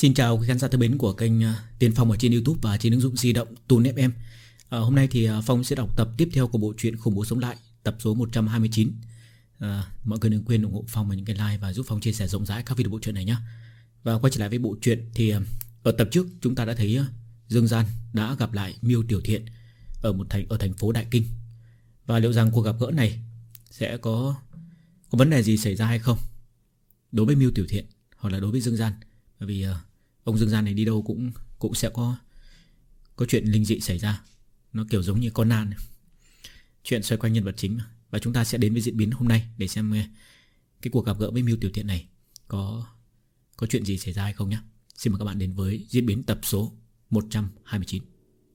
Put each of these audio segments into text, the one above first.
Xin chào quý khán giả thân mến của kênh Tiến Phong ở trên YouTube và trên ứng dụng di động Tune FM. Hôm nay thì Phong sẽ đọc tập tiếp theo của bộ truyện Khủng Bố Sống Lại, tập số 129. Mọi người đừng quên ủng hộ Phong bằng những cái like và giúp Phong chia sẻ rộng rãi các video bộ truyện này nhé. Và quay trở lại với bộ truyện thì ở tập trước chúng ta đã thấy Dương Gian đã gặp lại Miêu Tiểu Thiện ở thành phố Đại Kinh. Và liệu rằng cuộc gặp gỡ này sẽ có vấn đề gì xảy ra hay không đối với Miêu Tiểu Thiện hoặc là đối với Dương Gian. Bởi vì ông Dương Gian này đi đâu cũng sẽ có chuyện linh dị xảy ra. Nó kiểu giống như Conan, chuyện xoay quanh nhân vật chính. Và chúng ta sẽ đến với diễn biến hôm nay để xem cái cuộc gặp gỡ với Miêu Tiểu Thiện này có chuyện gì xảy ra hay không nhé. Xin mời các bạn đến với diễn biến tập số 129.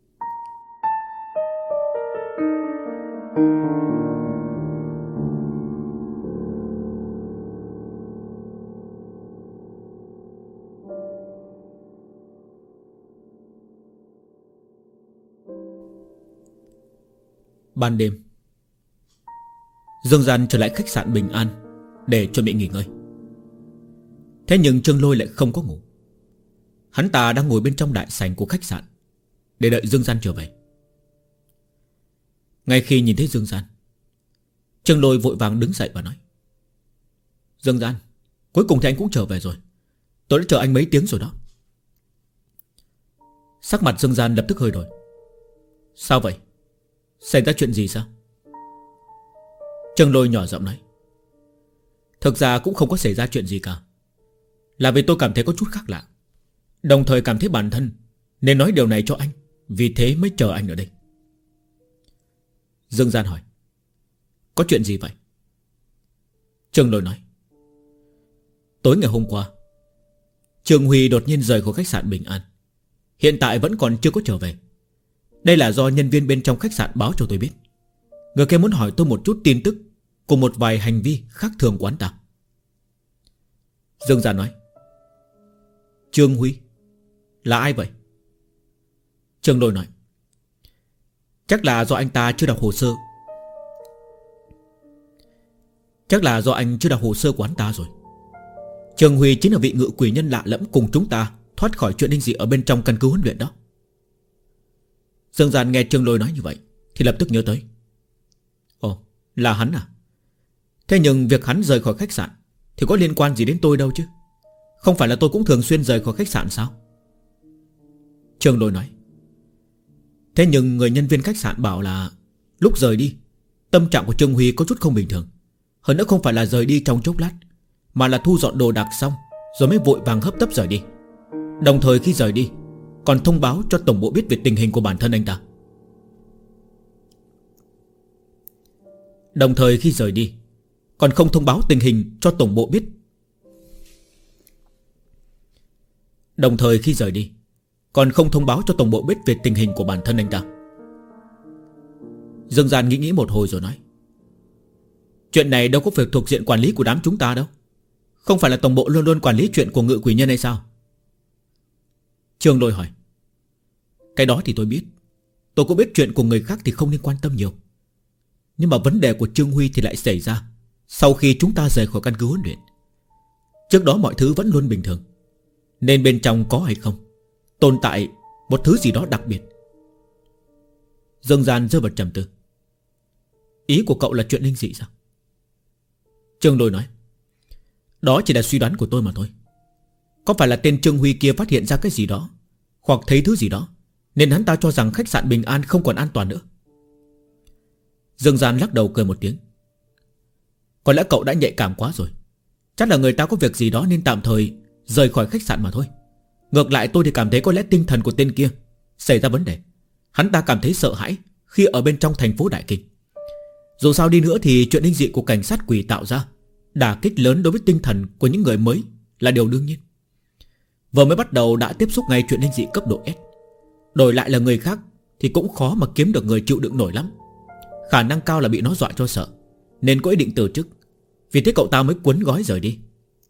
Ban đêm, Dương Gian trở lại khách sạn Bình An để chuẩn bị nghỉ ngơi. Thế nhưng Trương Lôi lại không có ngủ. Hắn ta đang ngồi bên trong đại sảnh của khách sạn để đợi Dương Gian trở về. Ngay khi nhìn thấy Dương Gian, Trương Lôi vội vàng đứng dậy và nói: Dương Gian, cuối cùng thì anh cũng trở về rồi. Tôi đã chờ anh mấy tiếng rồi đó. Sắc mặt Dương Gian lập tức hơi đổi. Sao vậy? Xảy ra chuyện gì sao? Trương Lôi nhỏ giọng nói: Thực ra cũng không có xảy ra chuyện gì cả. Là vì tôi cảm thấy có chút khác lạ, đồng thời cảm thấy bản thân nên nói điều này cho anh, vì thế mới chờ anh ở đây. Dương Gian hỏi: Có chuyện gì vậy? Trương Lôi nói: Tối ngày hôm qua, Trương Huy đột nhiên rời khỏi khách sạn Bình An. Hiện tại vẫn còn chưa có trở về. Đây là do nhân viên bên trong khách sạn báo cho tôi biết. Người kia muốn hỏi tôi một chút tin tức cùng một vài hành vi khác thường của hắn ta. Dương Gian nói: Trương Huy là ai vậy? Trương Lôi nói: Chắc là do anh chưa đọc hồ sơ của hắn ta rồi. Trương Huy chính là vị ngự quỷ nhân lạ lẫm cùng chúng ta thoát khỏi chuyện linh dị ở bên trong căn cứ huấn luyện đó. Dương Gian nghe Trương Lôi nói như vậy thì lập tức nhớ tới: Ồ, là hắn à? Thế nhưng việc hắn rời khỏi khách sạn thì có liên quan gì đến tôi đâu chứ? Không phải là tôi cũng thường xuyên rời khỏi khách sạn sao? Trương Lôi nói: Thế nhưng người nhân viên khách sạn bảo là lúc rời đi, tâm trạng của Trương Huy có chút không bình thường. Hơn nữa không phải là rời đi trong chốc lát, mà là thu dọn đồ đạc xong rồi mới vội vàng hấp tấp rời đi. Đồng thời khi rời đi còn thông báo cho tổng bộ biết về tình hình của bản thân anh ta. Đồng thời khi rời đi còn không thông báo tình hình cho tổng bộ biết. Đồng thời khi rời đi còn không thông báo cho tổng bộ biết về tình hình của bản thân anh ta. Dương Gian nghĩ một hồi rồi nói: Chuyện này đâu có phải thuộc diện quản lý của đám chúng ta đâu. Không phải là tổng bộ luôn luôn quản lý chuyện của ngự quỷ nhân hay sao? Trương Lôi hỏi: Cái đó thì tôi biết. Tôi cũng biết chuyện của người khác thì không nên quan tâm nhiều. Nhưng mà vấn đề của Trương Huy thì lại xảy ra sau khi chúng ta rời khỏi căn cứ huấn luyện. Trước đó mọi thứ vẫn luôn bình thường, nên bên trong có hay không tồn tại một thứ gì đó đặc biệt. Dương Gian rơi vào trầm tư. Ý của cậu là chuyện linh dị sao? Trương Lôi nói: Đó chỉ là suy đoán của tôi mà thôi. Có phải là tên Trương Huy kia phát hiện ra cái gì đó hoặc thấy thứ gì đó nên hắn ta cho rằng khách sạn Bình An không còn an toàn nữa. Dương Gian lắc đầu cười một tiếng: Có lẽ cậu đã nhạy cảm quá rồi. Chắc là người ta có việc gì đó nên tạm thời rời khỏi khách sạn mà thôi. Ngược lại tôi thì cảm thấy có lẽ tinh thần của tên kia xảy ra vấn đề. Hắn ta cảm thấy sợ hãi khi ở bên trong thành phố Đại Kinh. Dù sao đi nữa thì chuyện linh dị của cảnh sát quỷ tạo ra đả kích lớn đối với tinh thần của những người mới là điều đương nhiên. Vừa mới bắt đầu đã tiếp xúc ngay chuyện linh dị cấp độ S, đổi lại là người khác thì cũng khó mà kiếm được người chịu đựng nổi lắm. Khả năng cao là bị nó dọa cho sợ, nên có ý định từ chức. Vì thế cậu ta mới cuốn gói rời đi.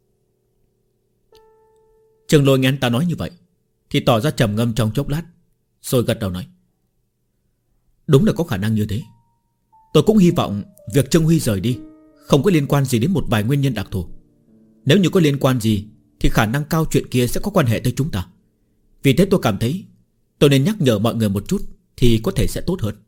Trương Lôi nghe anh ta nói như vậy thì tỏ ra trầm ngâm trong chốc lát, rồi gật đầu nói: Đúng là có khả năng như thế. Tôi cũng hy vọng việc Trương Huy rời đi không có liên quan gì đến một vài nguyên nhân đặc thù. Nếu như có liên quan gì thì khả năng cao chuyện kia sẽ có quan hệ tới chúng ta. Vì thế tôi cảm thấy tôi nên nhắc nhở mọi người một chút thì có thể sẽ tốt hơn.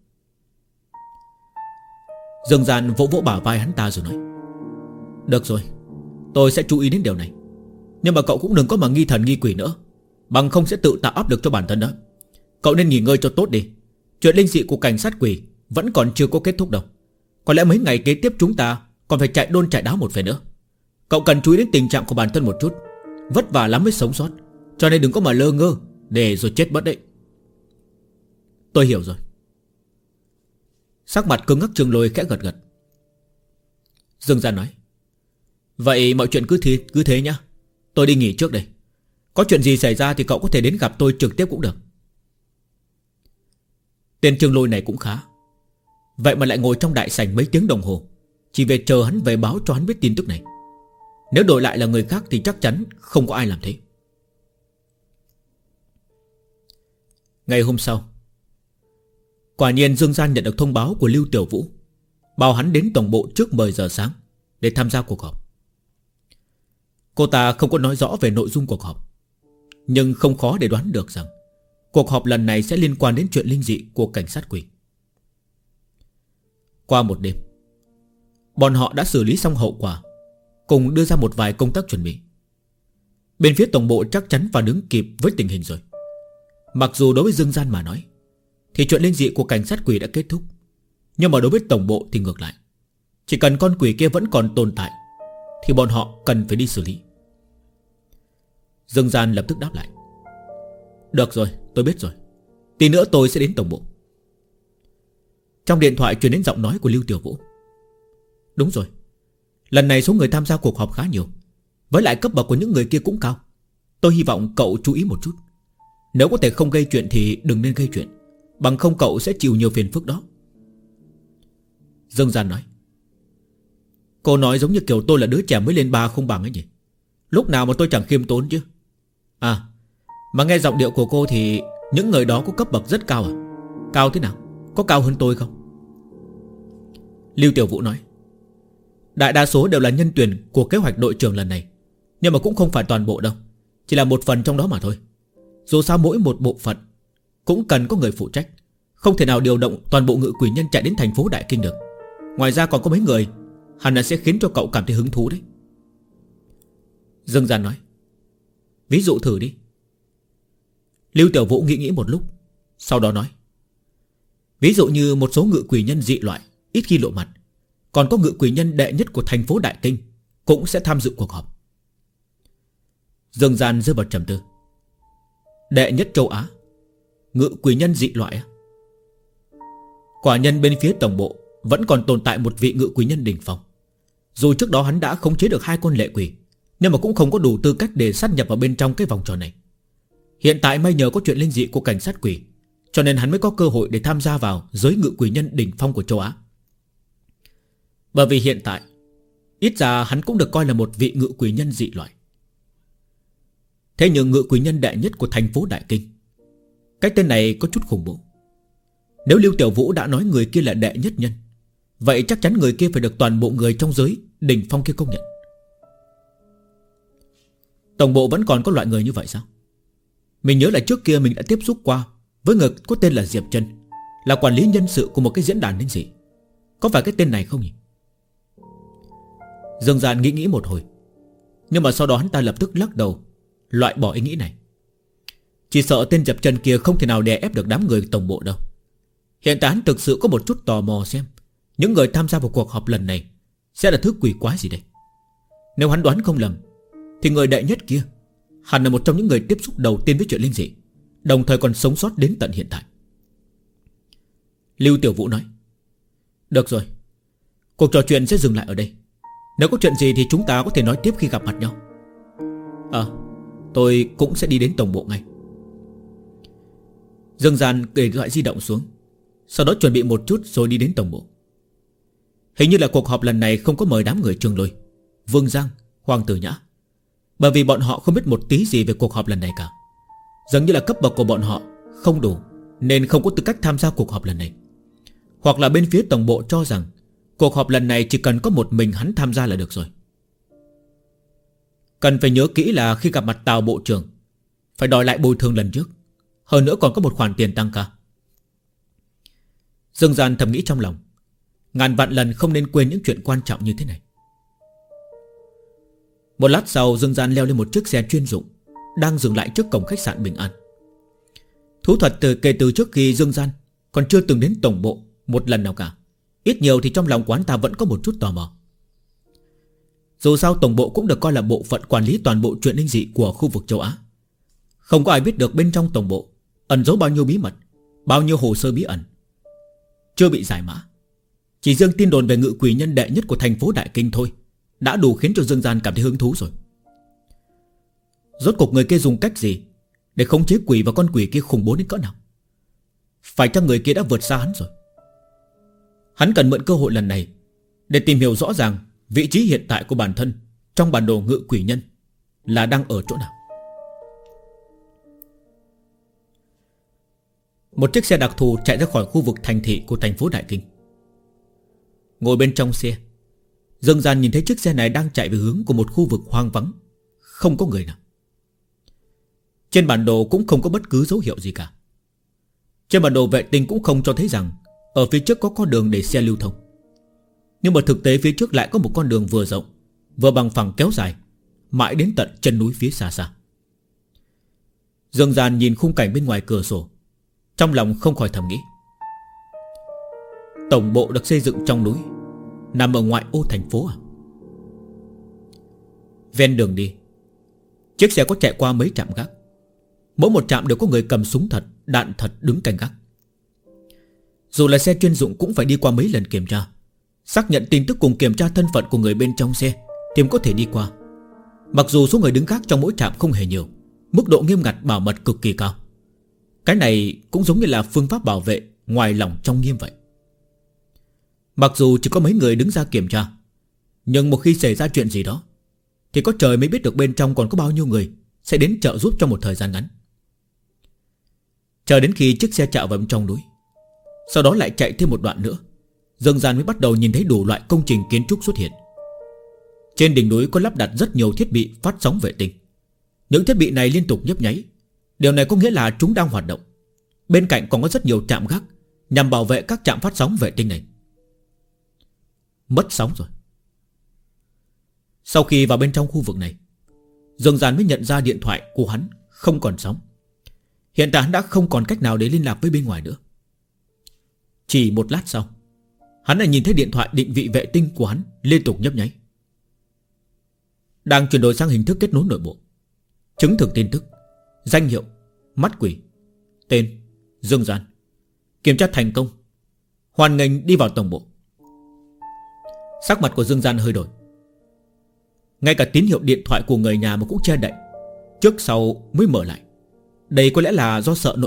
Dương Gian vỗ vỗ bả vai hắn ta rồi nói: Được rồi, tôi sẽ chú ý đến điều này. Nhưng mà cậu cũng đừng có mà nghi thần nghi quỷ nữa, bằng không sẽ tự tạo áp lực cho bản thân đó. Cậu nên nghỉ ngơi cho tốt đi. Chuyện linh dị của cảnh sát quỷ vẫn còn chưa có kết thúc đâu. Có lẽ mấy ngày kế tiếp chúng ta còn phải chạy đôn chạy đáo một phen nữa. Cậu cần chú ý đến tình trạng của bản thân một chút. Vất vả lắm mới sống sót, cho nên đừng có mà lơ ngơ để rồi chết mất đấy. Tôi hiểu rồi. Sắc mặt cứng ngắc Trương Lôi khẽ gật gật. Dương Gian nói: Vậy mọi chuyện cứ thế nhá. Tôi đi nghỉ trước đây. Có chuyện gì xảy ra thì cậu có thể đến gặp tôi trực tiếp cũng được. Tên Trương Lôi này cũng khá. Vậy mà lại ngồi trong đại sảnh mấy tiếng đồng hồ, chỉ về chờ hắn về báo cho hắn biết tin tức này. Nếu đổi lại là người khác thì chắc chắn không có ai làm thế. Ngày hôm sau, quả nhiên Dương Gian nhận được thông báo của Lưu Tiểu Vũ, bảo hắn đến tổng bộ trước 10 giờ sáng để tham gia cuộc họp. Cô ta không có nói rõ về nội dung cuộc họp, nhưng không khó để đoán được rằng cuộc họp lần này sẽ liên quan đến chuyện linh dị của cảnh sát quỷ. Qua một đêm, bọn họ đã xử lý xong hậu quả, cùng đưa ra một vài công tác chuẩn bị. Bên phía tổng bộ chắc chắn và đứng kịp với tình hình rồi. Mặc dù đối với Dương Gian mà nói thì chuyện linh dị của cảnh sát quỷ đã kết thúc, nhưng mà đối với tổng bộ thì ngược lại. Chỉ cần con quỷ kia vẫn còn tồn tại thì bọn họ cần phải đi xử lý. Dương Gian lập tức đáp lại: Được rồi, tôi biết rồi. Tí nữa tôi sẽ đến tổng bộ. Trong điện thoại truyền đến giọng nói của Lưu Tiểu Vũ: Đúng rồi, lần này số người tham gia cuộc họp khá nhiều, với lại cấp bậc của những người kia cũng cao. Tôi hy vọng cậu chú ý một chút. Nếu có thể không gây chuyện thì đừng nên gây chuyện, bằng không cậu sẽ chịu nhiều phiền phức đó. Dương Gian nói: Cô nói giống như kiểu tôi là đứa trẻ mới lên 3 không bằng ấy nhỉ. Lúc nào mà tôi chẳng khiêm tốn chứ. À, mà nghe giọng điệu của cô thì những người đó có cấp bậc rất cao à? Cao thế nào? Có cao hơn tôi không? Lưu Tiểu Vũ nói: Đại đa số đều là nhân tuyển của kế hoạch đội trưởng lần này, nhưng mà cũng không phải toàn bộ đâu, chỉ là một phần trong đó mà thôi. Dù sao mỗi một bộ phận cũng cần có người phụ trách, không thể nào điều động toàn bộ ngự quỷ nhân chạy đến thành phố Đại Kinh được. Ngoài ra còn có mấy người hẳn là sẽ khiến cho cậu cảm thấy hứng thú đấy. Dương Gian nói: Ví dụ thử đi. Lưu Tiểu Vũ nghĩ một lúc, sau đó nói: Ví dụ như một số ngự quỷ nhân dị loại ít khi lộ mặt, còn có ngự quỷ nhân đệ nhất của thành phố Đại Kinh cũng sẽ tham dự cuộc họp. Dương Gian rơi vào trầm tư. Đệ nhất châu Á, ngự quỷ nhân dị loại à? Quả nhân bên phía tổng bộ vẫn còn tồn tại một vị ngự quỷ nhân đỉnh phong. Dù trước đó hắn đã khống chế được 2 con lệ quỷ, nhưng mà cũng không có đủ tư cách để sát nhập vào bên trong cái vòng tròn này. Hiện tại may nhờ có chuyện linh dị của cảnh sát quỷ, cho nên hắn mới có cơ hội để tham gia vào giới ngự quỷ nhân đỉnh phong của châu Á. Bởi vì hiện tại ít ra hắn cũng được coi là một vị ngự quỷ nhân dị loại. Thế nhưng ngự quỷ nhân đệ nhất của thành phố Đại Kinh, cái tên này có chút khủng bố. Nếu Lưu Tiểu Vũ đã nói người kia là đệ nhất nhân, vậy chắc chắn người kia phải được toàn bộ người trong giới đỉnh phong kia công nhận. Tổng bộ vẫn còn có loại người như vậy sao? Mình nhớ là trước kia mình đã tiếp xúc qua với người có tên là Diệp Chân, là quản lý nhân sự của một cái diễn đàn linh dị. Có phải cái tên này không nhỉ? Dương Gian nghĩ một hồi, nhưng mà sau đó hắn ta lập tức lắc đầu, loại bỏ ý nghĩ này. Chỉ sợ tên Diệp Chân kia không thể nào đè ép được đám người tổng bộ đâu. Hiện tại hắn thực sự có một chút tò mò xem những người tham gia vào cuộc họp lần này sẽ là thứ quỷ quái gì đây. Nếu hắn đoán không lầm thì người đệ nhất kia hẳn là một trong những người tiếp xúc đầu tiên với chuyện linh dị, đồng thời còn sống sót đến tận hiện tại. Lưu Tiểu Vũ nói: Được rồi, cuộc trò chuyện sẽ dừng lại ở đây. Nếu có chuyện gì thì chúng ta có thể nói tiếp khi gặp mặt nhau. Tôi cũng sẽ đi đến tổng bộ ngay. Dương Gian để điện thoại di động xuống, sau đó chuẩn bị một chút rồi đi đến tổng bộ. Hình như là cuộc họp lần này không có mời đám người Trương Lôi, Vương Giang, Hoàng Tử Nhã, bởi vì bọn họ không biết một tí gì về cuộc họp lần này cả. Dường như là cấp bậc của bọn họ không đủ, nên không có tư cách tham gia cuộc họp lần này. Hoặc là bên phía tổng bộ cho rằng cuộc họp lần này chỉ cần có một mình hắn tham gia là được rồi. Cần phải nhớ kỹ là khi gặp mặt Tào bộ trưởng phải đòi lại bồi thường lần trước. Hơn nữa còn có một khoản tiền tăng ca. Dương Gian thầm nghĩ trong lòng, ngàn vạn lần không nên quên những chuyện quan trọng như thế này. Một lát sau, Dương Gian leo lên một chiếc xe chuyên dụng đang dừng lại trước cổng khách sạn Bình An. Thú thật kể từ trước khi Dương Gian còn chưa từng đến tổng bộ một lần nào cả, ít nhiều thì trong lòng quán ta vẫn có một chút tò mò. Dù sao tổng bộ cũng được coi là bộ phận quản lý toàn bộ chuyện linh dị của khu vực châu Á. Không có ai biết được bên trong tổng bộ ẩn giấu bao nhiêu bí mật, bao nhiêu hồ sơ bí ẩn chưa bị giải mã. Chỉ riêng tin đồn về ngự quỷ nhân đệ nhất của thành phố Đại Kinh thôi đã đủ khiến cho Dương Gian cảm thấy hứng thú rồi. Rốt cuộc người kia dùng cách gì để khống chế quỷ và con quỷ kia khủng bố đến cỡ nào? Phải chăng người kia đã vượt xa hắn rồi? Hắn cần mượn cơ hội lần này để tìm hiểu rõ ràng vị trí hiện tại của bản thân trong bản đồ ngự quỷ nhân là đang ở chỗ nào. Một chiếc xe đặc thù chạy ra khỏi khu vực thành thị của thành phố Đại Kinh. Ngồi bên trong xe, Dương Gian nhìn thấy chiếc xe này đang chạy về hướng của một khu vực hoang vắng, không có người nào. Trên bản đồ cũng không có bất cứ dấu hiệu gì cả. Trên bản đồ vệ tinh cũng không cho thấy rằng ở phía trước có con đường để xe lưu thông. Nhưng mà thực tế phía trước lại có một con đường vừa rộng vừa bằng phẳng kéo dài mãi đến tận chân núi phía xa xa. Dương Gian nhìn khung cảnh bên ngoài cửa sổ, trong lòng không khỏi thầm nghĩ, tổng bộ được xây dựng trong núi, nằm ở ngoại ô thành phố à? Ven đường đi, chiếc xe có chạy qua mấy trạm gác. Mỗi một trạm đều có người cầm súng thật, đạn thật đứng canh gác. Dù là xe chuyên dụng cũng phải đi qua mấy lần kiểm tra, xác nhận tin tức cùng kiểm tra thân phận của người bên trong xe thì mới có thể đi qua. Mặc dù số người đứng gác trong mỗi trạm không hề nhiều, mức độ nghiêm ngặt bảo mật cực kỳ cao. Cái này cũng giống như là phương pháp bảo vệ ngoài lỏng trong nghiêm vậy. Mặc dù chỉ có mấy người đứng ra kiểm tra, nhưng một khi xảy ra chuyện gì đó thì có trời mới biết được bên trong còn có bao nhiêu người sẽ đến trợ giúp trong một thời gian ngắn. Chờ đến khi chiếc xe chạm vào trong núi, sau đó lại chạy thêm một đoạn nữa, Dương Gian mới bắt đầu nhìn thấy đủ loại công trình kiến trúc xuất hiện. Trên đỉnh núi có lắp đặt rất nhiều thiết bị phát sóng vệ tinh. Những thiết bị này liên tục nhấp nháy. Điều này có nghĩa là chúng đang hoạt động. Bên cạnh còn có rất nhiều trạm gác nhằm bảo vệ các trạm phát sóng vệ tinh này. Mất sóng rồi. Sau khi vào bên trong khu vực này, Dương Gian mới nhận ra điện thoại của hắn không còn sóng. Hiện tại hắn đã không còn cách nào để liên lạc với bên ngoài nữa. Chỉ một lát sau, hắn lại nhìn thấy điện thoại định vị vệ tinh của hắn liên tục nhấp nháy, đang chuyển đổi sang hình thức kết nối nội bộ. Chứng thực tin tức, danh hiệu, mắt quỷ, tên Dương Gian, kiểm tra thành công, hoan nghênh đi vào tổng bộ. Sắc mặt của Dương Gian hơi đổi. Ngay cả tín hiệu điện thoại của người nhà mà cũng che đậy, trước sau mới mở lại. Đây có lẽ là do sợ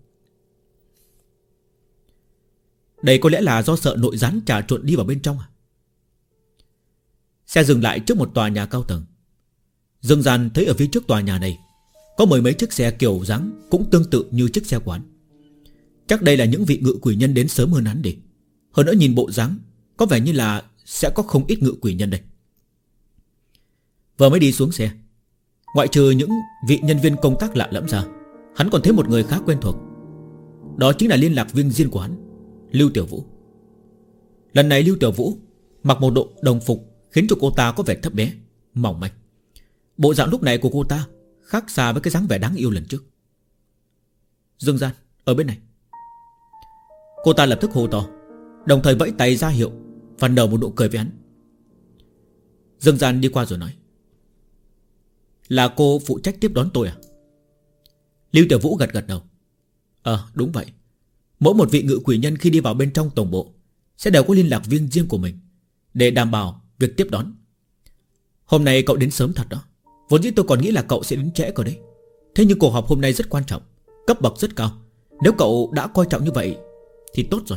nội gián trà trộn đi vào bên trong à? Xe dừng lại trước một tòa nhà cao tầng. Dương Gian thấy ở phía trước tòa nhà này có mười mấy chiếc xe kiểu dáng cũng tương tự như chiếc xe quán. Chắc đây là những vị ngự quỷ nhân đến sớm hơn hắn đi. Hơn nữa nhìn bộ dáng có vẻ như là sẽ có không ít ngự quỷ nhân đây. Vừa mới đi xuống xe, ngoại trừ những vị nhân viên công tác lạ lẫm ra, hắn còn thấy một người khá quen thuộc. Đó chính là liên lạc viên riêng của hắn, Lưu Tiểu Vũ. Lần này Lưu Tiểu Vũ mặc một bộ đồng phục khiến cho cô ta có vẻ thấp bé, mỏng manh. Bộ dạng lúc này của cô ta khác xa với cái dáng vẻ đáng yêu lần trước. Dương Gian, ở bên này. Cô ta lập tức hô to, đồng thời vẫy tay ra hiệu và nở một nụ cười với hắn. Dương Gian đi qua rồi nói, là cô phụ trách tiếp đón tôi à? Lưu Tiểu Vũ gật gật đầu. Đúng vậy. Mỗi một vị ngự quỷ nhân khi đi vào bên trong tổng bộ sẽ đều có liên lạc viên riêng của mình để đảm bảo việc tiếp đón. Hôm nay cậu đến sớm thật đó. Vốn dĩ tôi còn nghĩ là cậu sẽ đến trễ cơ đấy. Thế nhưng cuộc họp hôm nay rất quan trọng, cấp bậc rất cao. Nếu cậu đã coi trọng như vậy thì tốt rồi.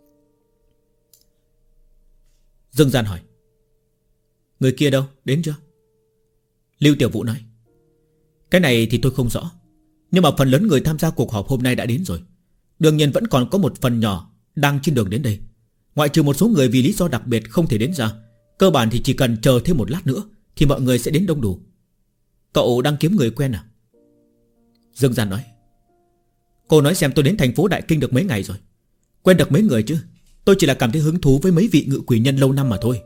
Dương Gian hỏi, người kia đâu, đến chưa? Lưu Tiểu Vũ nói, cái này thì tôi không rõ, nhưng mà phần lớn người tham gia cuộc họp hôm nay đã đến rồi. Đương nhiên vẫn còn có một phần nhỏ đang trên đường đến đây. Ngoại trừ một số người vì lý do đặc biệt không thể đến ra, cơ bản thì chỉ cần chờ thêm một lát nữa thì mọi người sẽ đến đông đủ. Cậu đang kiếm người quen à? Dương Gian nói. Cô nói xem tôi đến thành phố Đại Kinh được mấy ngày rồi, quen được mấy người chứ. Tôi chỉ là cảm thấy hứng thú với mấy vị ngự quỷ nhân lâu năm mà thôi.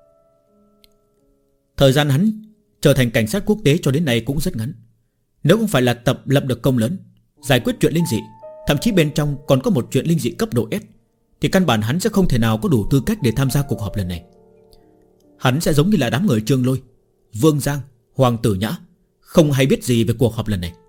Thời gian hắn trở thành cảnh sát quốc tế cho đến nay cũng rất ngắn. Nếu không phải là lập được công lớn, giải quyết chuyện linh dị, thậm chí bên trong còn có một chuyện linh dị cấp độ S, thì căn bản hắn sẽ không thể nào có đủ tư cách để tham gia cuộc họp lần này. Hắn sẽ giống như là đám người Trương Lôi, Vương Giang, Hoàng Tử Nhã, không hay biết gì về cuộc họp lần này.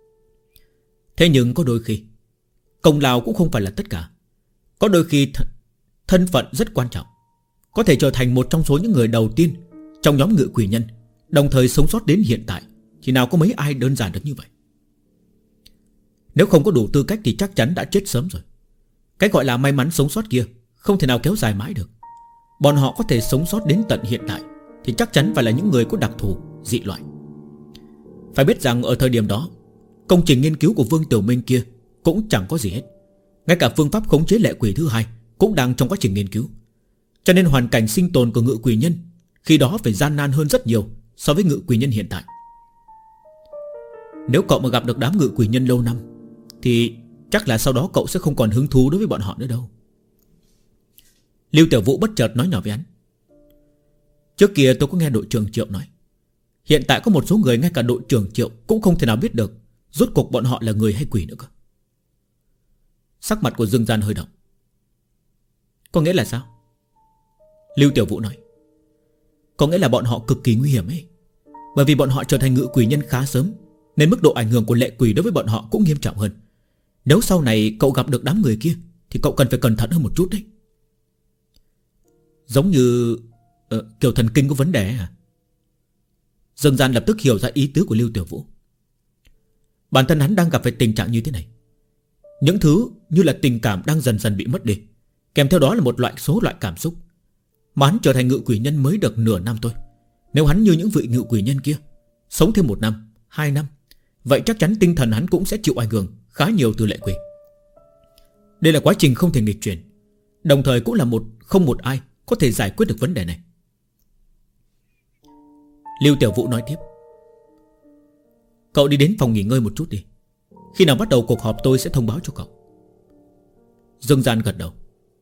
Thế nhưng có đôi khi công lao cũng không phải là tất cả. Có đôi khi thân phận rất quan trọng, có thể trở thành một trong số những người đầu tiên trong nhóm ngự quỷ nhân, đồng thời sống sót đến hiện tại, thì nào có mấy ai đơn giản được như vậy. Nếu không có đủ tư cách thì chắc chắn đã chết sớm rồi. Cái gọi là may mắn sống sót kia không thể nào kéo dài mãi được. Bọn họ có thể sống sót đến tận hiện tại thì chắc chắn phải là những người có đặc thù, dị loại. Phải biết rằng ở thời điểm đó, công trình nghiên cứu của Vương Tiểu Minh kia cũng chẳng có gì hết. Ngay cả phương pháp khống chế lệ quỷ thứ hai cũng đang trong quá trình nghiên cứu. Cho nên hoàn cảnh sinh tồn của ngự quỷ nhân khi đó phải gian nan hơn rất nhiều so với ngự quỷ nhân hiện tại. Nếu cậu mà gặp được đám ngự quỷ nhân lâu năm thì chắc là sau đó cậu sẽ không còn hứng thú đối với bọn họ nữa đâu. Lưu Tiểu Vũ bất chợt nói nhỏ với hắn. Trước kia tôi có nghe đội trưởng Triệu nói, hiện tại có một số người ngay cả đội trưởng Triệu cũng không thể nào biết được rốt cuộc bọn họ là người hay quỷ nữa cơ. Sắc mặt của Dương Gian hơi động. Có nghĩa là sao? Lưu Tiểu Vũ nói. Có nghĩa là bọn họ cực kỳ nguy hiểm ấy. Bởi vì bọn họ trở thành ngự quỷ nhân khá sớm, nên mức độ ảnh hưởng của lệ quỷ đối với bọn họ cũng nghiêm trọng hơn. Nếu sau này cậu gặp được đám người kia thì cậu cần phải cẩn thận hơn một chút đấy. Giống như kiểu thần kinh có vấn đề hả? Dương Gian lập tức hiểu ra ý tứ của Lưu Tiểu Vũ. Bản thân hắn đang gặp phải tình trạng như thế này. Những thứ như là tình cảm đang dần dần bị mất đi, kèm theo đó là một số loại cảm xúc. Mà hắn trở thành ngự quỷ nhân mới được nửa năm thôi. Nếu hắn như những vị ngự quỷ nhân kia sống thêm 1 năm, 2 năm, vậy chắc chắn tinh thần hắn cũng sẽ chịu ảnh hưởng khá nhiều từ lệ quỷ. Đây là quá trình không thể nghịch chuyển, đồng thời cũng là không một ai có thể giải quyết được vấn đề này. Lưu Tiểu Vũ nói tiếp. Cậu đi đến phòng nghỉ ngơi một chút đi. Khi nào bắt đầu cuộc họp tôi sẽ thông báo cho cậu. Dương Gian gật đầu.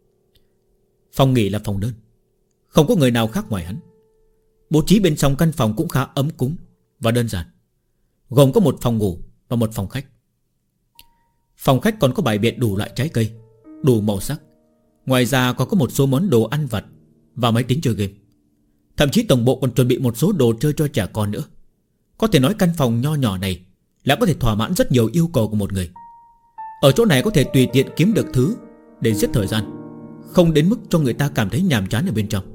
Phòng nghỉ là phòng đơn, không có người nào khác ngoài hắn. Bố trí bên trong căn phòng cũng khá ấm cúng và đơn giản, gồm có một phòng ngủ và một phòng khách. Phòng khách còn có bày biện đủ loại trái cây, đủ màu sắc. Ngoài ra còn có một số món đồ ăn vặt và máy tính chơi game. Thậm chí tổng bộ còn chuẩn bị một số đồ chơi cho trẻ con nữa. Có thể nói căn phòng nho nhỏ này là có thể thỏa mãn rất nhiều yêu cầu của một người. Ở chỗ này có thể tùy tiện kiếm được thứ để giết thời gian, không đến mức cho người ta cảm thấy nhàm chán ở bên trong.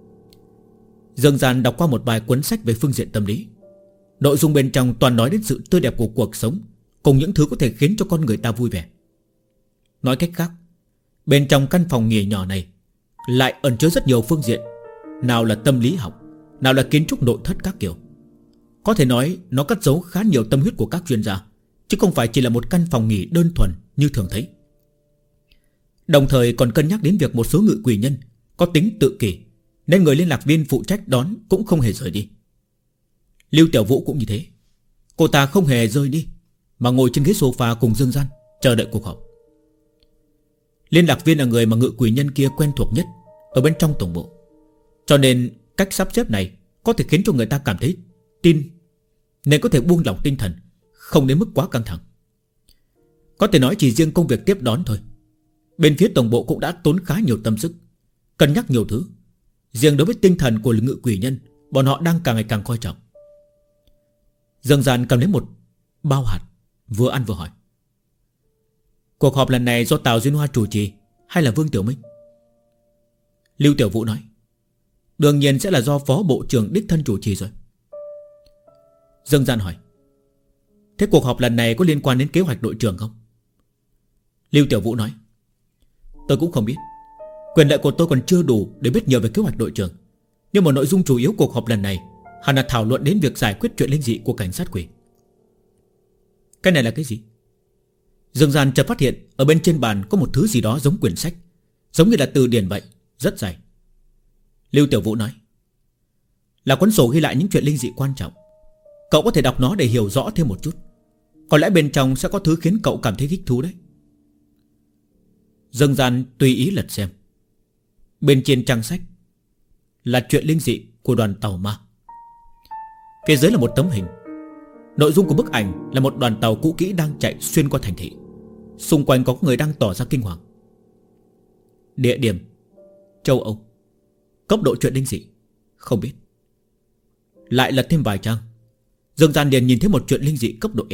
Dương Gian đọc qua một bài cuốn sách về phương diện tâm lý. Nội dung bên trong toàn nói đến sự tươi đẹp của cuộc sống, cùng những thứ có thể khiến cho con người ta vui vẻ. Nói cách khác, bên trong căn phòng nghỉ nhỏ này lại ẩn chứa rất nhiều phương diện. Nào là tâm lý học, nào là kiến trúc nội thất các kiểu. Có thể nói nó cất giấu khá nhiều tâm huyết của các chuyên gia, chứ không phải chỉ là một căn phòng nghỉ đơn thuần như thường thấy. Đồng thời còn cân nhắc đến việc một số ngự quỷ nhân có tính tự kỷ, nên người liên lạc viên phụ trách đón cũng không hề rời đi. Lưu Tiểu Vũ cũng như thế. Cô ta không hề rời đi, mà ngồi trên ghế sofa cùng Dương Gian chờ đợi cuộc họp. Liên lạc viên là người mà ngự quỷ nhân kia quen thuộc nhất ở bên trong tổng bộ, cho nên cách sắp xếp này có thể khiến cho người ta cảm thấy tin, nên có thể buông lỏng tinh thần, không đến mức quá căng thẳng. Có thể nói chỉ riêng công việc tiếp đón thôi, bên phía tổng bộ cũng đã tốn khá nhiều tâm sức, cân nhắc nhiều thứ. Riêng đối với tinh thần của ngự quỷ nhân, bọn họ đang càng ngày càng coi trọng. Dương Gian cầm lấy một bao hạt, vừa ăn vừa hỏi. Cuộc họp lần này do Tào Duyên Hoa chủ trì hay là Vương Tiểu Minh? Lưu Tiểu Vũ nói. Đương nhiên sẽ là do Phó Bộ trưởng đích thân chủ trì rồi. Dương Gian hỏi. Thế cuộc họp lần này có liên quan đến kế hoạch đội trưởng không? Lưu Tiểu Vũ nói. Tôi cũng không biết. Quyền lợi của tôi còn chưa đủ để biết nhiều về kế hoạch đội trưởng. Nhưng mà nội dung chủ yếu cuộc họp lần này hẳn là thảo luận đến việc giải quyết chuyện linh dị của cảnh sát quỷ. Cái này là cái gì? Dương Gian chợt phát hiện ở bên trên bàn có một thứ gì đó giống quyển sách, giống như là từ điển vậy, rất dày. Lưu Tiểu Vũ nói. Là cuốn sổ ghi lại những chuyện linh dị quan trọng. Cậu có thể đọc nó để hiểu rõ thêm một chút. Có lẽ bên trong sẽ có thứ khiến cậu cảm thấy thích thú đấy. Dương Gian tùy ý lật xem. Bên trên trang sách là chuyện linh dị của đoàn tàu ma. Phía dưới là một tấm hình. Nội dung của bức ảnh là một đoàn tàu cũ kỹ đang chạy xuyên qua thành thị. Xung quanh có người đang tỏ ra kinh hoàng. Địa điểm châu Âu. Cấp độ chuyện linh dị không biết. Lại lật thêm vài trang, Dương Gian liền nhìn thấy một chuyện linh dị cấp độ S.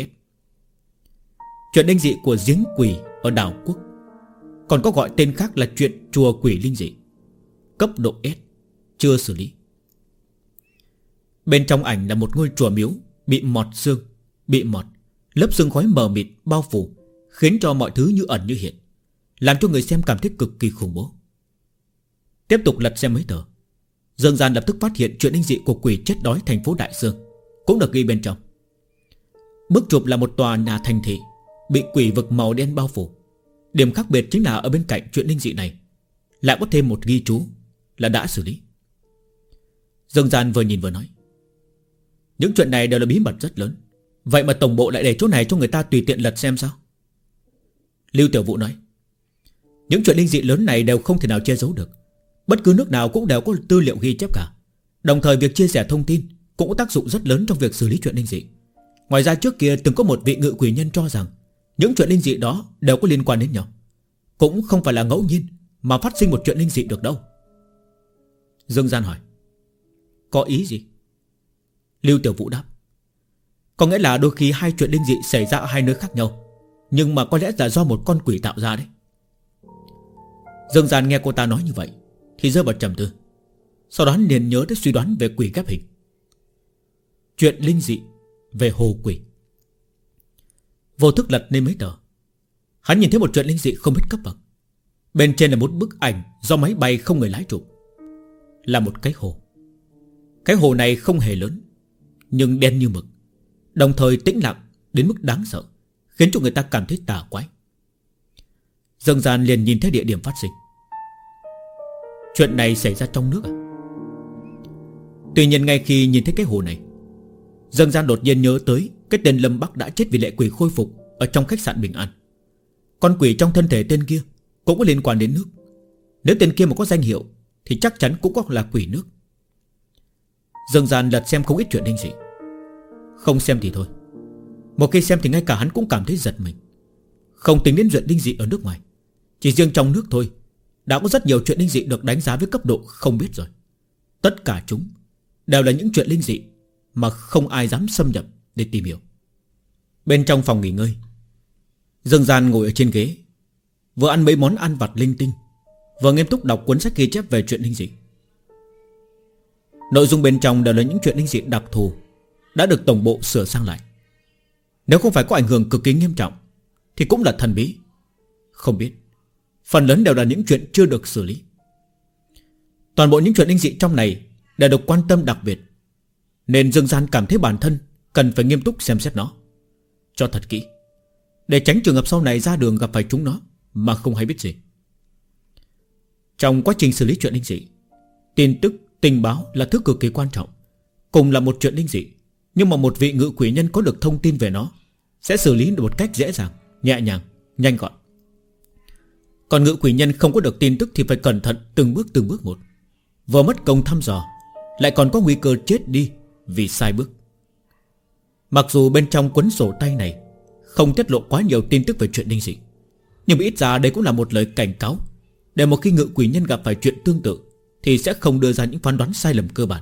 Chuyện linh dị của giếng quỷ ở đảo Quốc, còn có gọi tên khác là chuyện chùa quỷ linh dị, cấp độ S, chưa xử lý. Bên trong ảnh là một ngôi chùa miếu bị mọt xương, bị mọt, lớp sương khói mờ mịt bao phủ, khiến cho mọi thứ như ẩn như hiện, làm cho người xem cảm thấy cực kỳ khủng bố. Tiếp tục lật xem mấy tờ, Dương Gian lập tức phát hiện chuyện linh dị của quỷ chết đói thành phố Đại Dương cũng được ghi bên trong. Bức chụp là một tòa nhà thành thị bị quỷ vực màu đen bao phủ. Điểm khác biệt chính là ở bên cạnh chuyện linh dị này lại có thêm một ghi chú là đã xử lý. Dương Gian vừa nhìn vừa nói, những chuyện này đều là bí mật rất lớn, vậy mà tổng bộ lại để chỗ này cho người ta tùy tiện lật xem sao? Lưu Tiểu Vũ nói, những chuyện linh dị lớn này đều không thể nào che giấu được. Bất cứ nước nào cũng đều có tư liệu ghi chép cả. Đồng thời việc chia sẻ thông tin cũng có tác dụng rất lớn trong việc xử lý chuyện linh dị. Ngoài ra trước kia từng có một vị ngự quỷ nhân cho rằng những chuyện linh dị đó đều có liên quan đến nhau, cũng không phải là ngẫu nhiên mà phát sinh một chuyện linh dị được đâu. Dương Gian hỏi, có ý gì? Lưu Tiểu Vũ đáp, có nghĩa là đôi khi hai chuyện linh dị xảy ra ở hai nơi khác nhau, nhưng mà có lẽ là do một con quỷ tạo ra đấy. Dương Gian nghe cô ta nói như vậy thì rơi vào trầm tư. Sau đó liền nhớ tới suy đoán về quỷ ghép hình. Chuyện linh dị về hồ quỷ. Vô thức lật lên mấy tờ, hắn nhìn thấy một chuyện linh dị không biết cấp bậc. Bên trên là một bức ảnh do máy bay không người lái chụp, là một cái hồ. Cái hồ này không hề lớn, nhưng đen như mực, đồng thời tĩnh lặng đến mức đáng sợ, khiến cho người ta cảm thấy tà quái. Dương Gian liền nhìn thấy địa điểm phát sinh. Chuyện này xảy ra trong nước à? Tuy nhiên ngay khi nhìn thấy cái hồ này, Dương Gian đột nhiên nhớ tới cái tên Lâm Bắc đã chết vì lệ quỷ khôi phục ở trong khách sạn Bình An. Con quỷ trong thân thể tên kia cũng có liên quan đến nước. Nếu tên kia mà có danh hiệu thì chắc chắn cũng có là quỷ nước. Dương Gian lật xem không ít chuyện linh dị. Không xem thì thôi, một khi xem thì ngay cả hắn cũng cảm thấy giật mình. Không tính đến chuyện linh dị ở nước ngoài, chỉ riêng trong nước thôi đã có rất nhiều chuyện linh dị được đánh giá với cấp độ không biết rồi. Tất cả chúng đều là những chuyện linh dị mà không ai dám xâm nhập để tìm hiểu. Bên trong phòng nghỉ ngơi, Dương Gian ngồi ở trên ghế, vừa ăn mấy món ăn vặt linh tinh, vừa nghiêm túc đọc cuốn sách ghi chép về chuyện linh dị. Nội dung bên trong đều là những chuyện linh dị đặc thù đã được tổng bộ sửa sang lại. Nếu không phải có ảnh hưởng cực kỳ nghiêm trọng thì cũng là thần bí, không biết. Phần lớn đều là những chuyện chưa được xử lý. Toàn bộ những chuyện linh dị trong này đều được quan tâm đặc biệt, nên Dương Gian cảm thấy bản thân cần phải nghiêm túc xem xét nó cho thật kỹ, để tránh trường hợp sau này ra đường gặp phải chúng nó mà không hay biết gì. Trong quá trình xử lý chuyện linh dị, tin tức, tình báo là thứ cực kỳ quan trọng. Cùng là một chuyện linh dị, nhưng mà một vị ngự quỷ nhân có được thông tin về nó sẽ xử lý được một cách dễ dàng, nhẹ nhàng, nhanh gọn. Còn ngự quỷ nhân không có được tin tức thì phải cẩn thận từng bước một, vừa mất công thăm dò, lại còn có nguy cơ chết đi vì sai bước. Mặc dù bên trong cuốn sổ tay này không tiết lộ quá nhiều tin tức về chuyện linh dị, nhưng ít ra đây cũng là một lời cảnh cáo, để một khi ngự quỷ nhân gặp phải chuyện tương tự thì sẽ không đưa ra những phán đoán sai lầm cơ bản.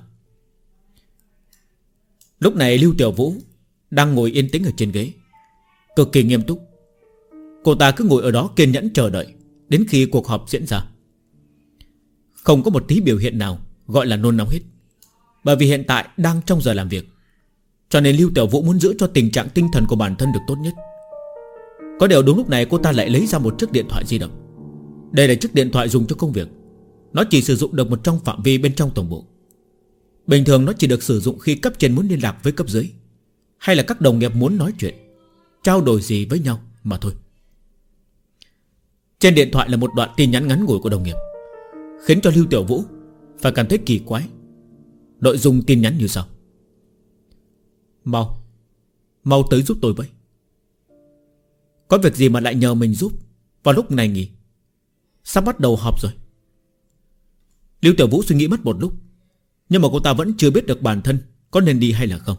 Lúc này Lưu Tiểu Vũ đang ngồi yên tĩnh ở trên ghế, cực kỳ nghiêm túc. Cô ta cứ ngồi ở đó kiên nhẫn chờ đợi đến khi cuộc họp diễn ra. Không có một tí biểu hiện nào gọi là nôn nóng hết, bởi vì hiện tại đang trong giờ làm việc, cho nên Lưu Tiểu Vũ muốn giữ cho tình trạng tinh thần của bản thân được tốt nhất. Có điều đúng lúc này cô ta lại lấy ra một chiếc điện thoại di động. Đây là chiếc điện thoại dùng cho công việc, nó chỉ sử dụng được một trong phạm vi bên trong tổng bộ. Bình thường nó chỉ được sử dụng khi cấp trên muốn liên lạc với cấp dưới, hay là các đồng nghiệp muốn nói chuyện, trao đổi gì với nhau mà thôi. Trên điện thoại là một đoạn tin nhắn ngắn ngủi của đồng nghiệp, khiến cho Lưu Tiểu Vũ phải cảm thấy kỳ quái. Nội dung tin nhắn như sau: Mau tới giúp tôi với. Có việc gì mà lại nhờ mình giúp vào lúc này nhỉ? Sắp bắt đầu họp rồi. Lưu Tiểu Vũ suy nghĩ mất một lúc, nhưng mà cô ta vẫn chưa biết được bản thân có nên đi hay là không.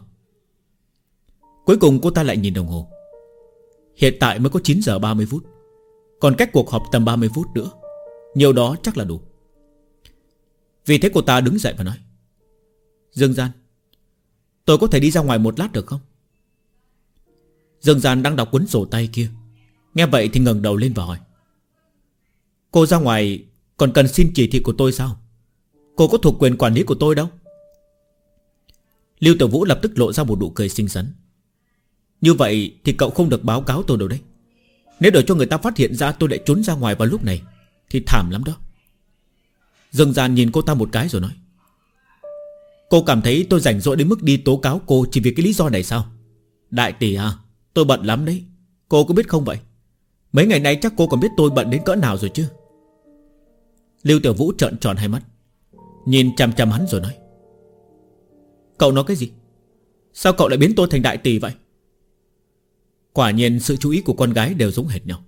Cuối cùng cô ta lại nhìn đồng hồ. Hiện tại mới có 9 giờ 30 phút, còn cách cuộc họp tầm 30 phút nữa. Nhiều đó chắc là đủ. Vì thế cô ta đứng dậy và nói: Dương Gian, tôi có thể đi ra ngoài một lát được không? Dương Gian đang đọc cuốn sổ tay kia, nghe vậy thì ngẩng đầu lên và hỏi: Cô ra ngoài còn cần xin chỉ thị của tôi sao? Cô có thuộc quyền quản lý của tôi đâu. Lưu Tiểu Vũ lập tức lộ ra một nụ cười xinh xắn. Như vậy thì cậu không được báo cáo tôi đâu đấy. Nếu để cho người ta phát hiện ra tôi lại trốn ra ngoài vào lúc này thì thảm lắm đó. Dương Gian nhìn cô ta một cái rồi nói: Cô cảm thấy tôi rảnh rỗi đến mức đi tố cáo cô chỉ vì cái lý do này sao? Đại tỷ à, tôi bận lắm đấy. Cô có biết không vậy? Mấy ngày nay chắc cô còn biết tôi bận đến cỡ nào rồi chứ. Lưu Tiểu Vũ trợn tròn hai mắt, nhìn chằm chằm hắn rồi nói: Cậu nói cái gì? Sao cậu lại biến tôi thành đại tỷ vậy? Quả nhiên sự chú ý của con gái đều giống hệt nhau.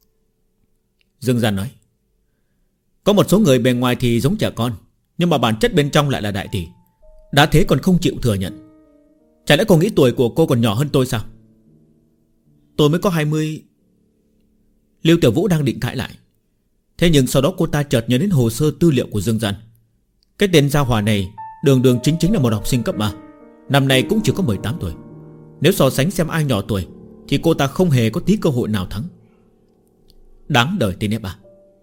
Dương Gian nói: Có một số người bề ngoài thì giống trẻ con, nhưng mà bản chất bên trong lại là đại tỷ. Đã thế còn không chịu thừa nhận. Chả lẽ cô nghĩ tuổi của cô còn nhỏ hơn tôi sao? Tôi mới có 20. Lưu Tiểu Vũ đang định cãi lại, thế nhưng sau đó cô ta chợt nhớ đến hồ sơ tư liệu của Dương Gian. Cái tên gia hỏa này đường đường chính chính là một học sinh cấp 3, năm nay cũng chỉ có 18 tuổi. Nếu so sánh xem ai nhỏ tuổi thì cô ta không hề có tí cơ hội nào thắng. Đáng đời tên F3.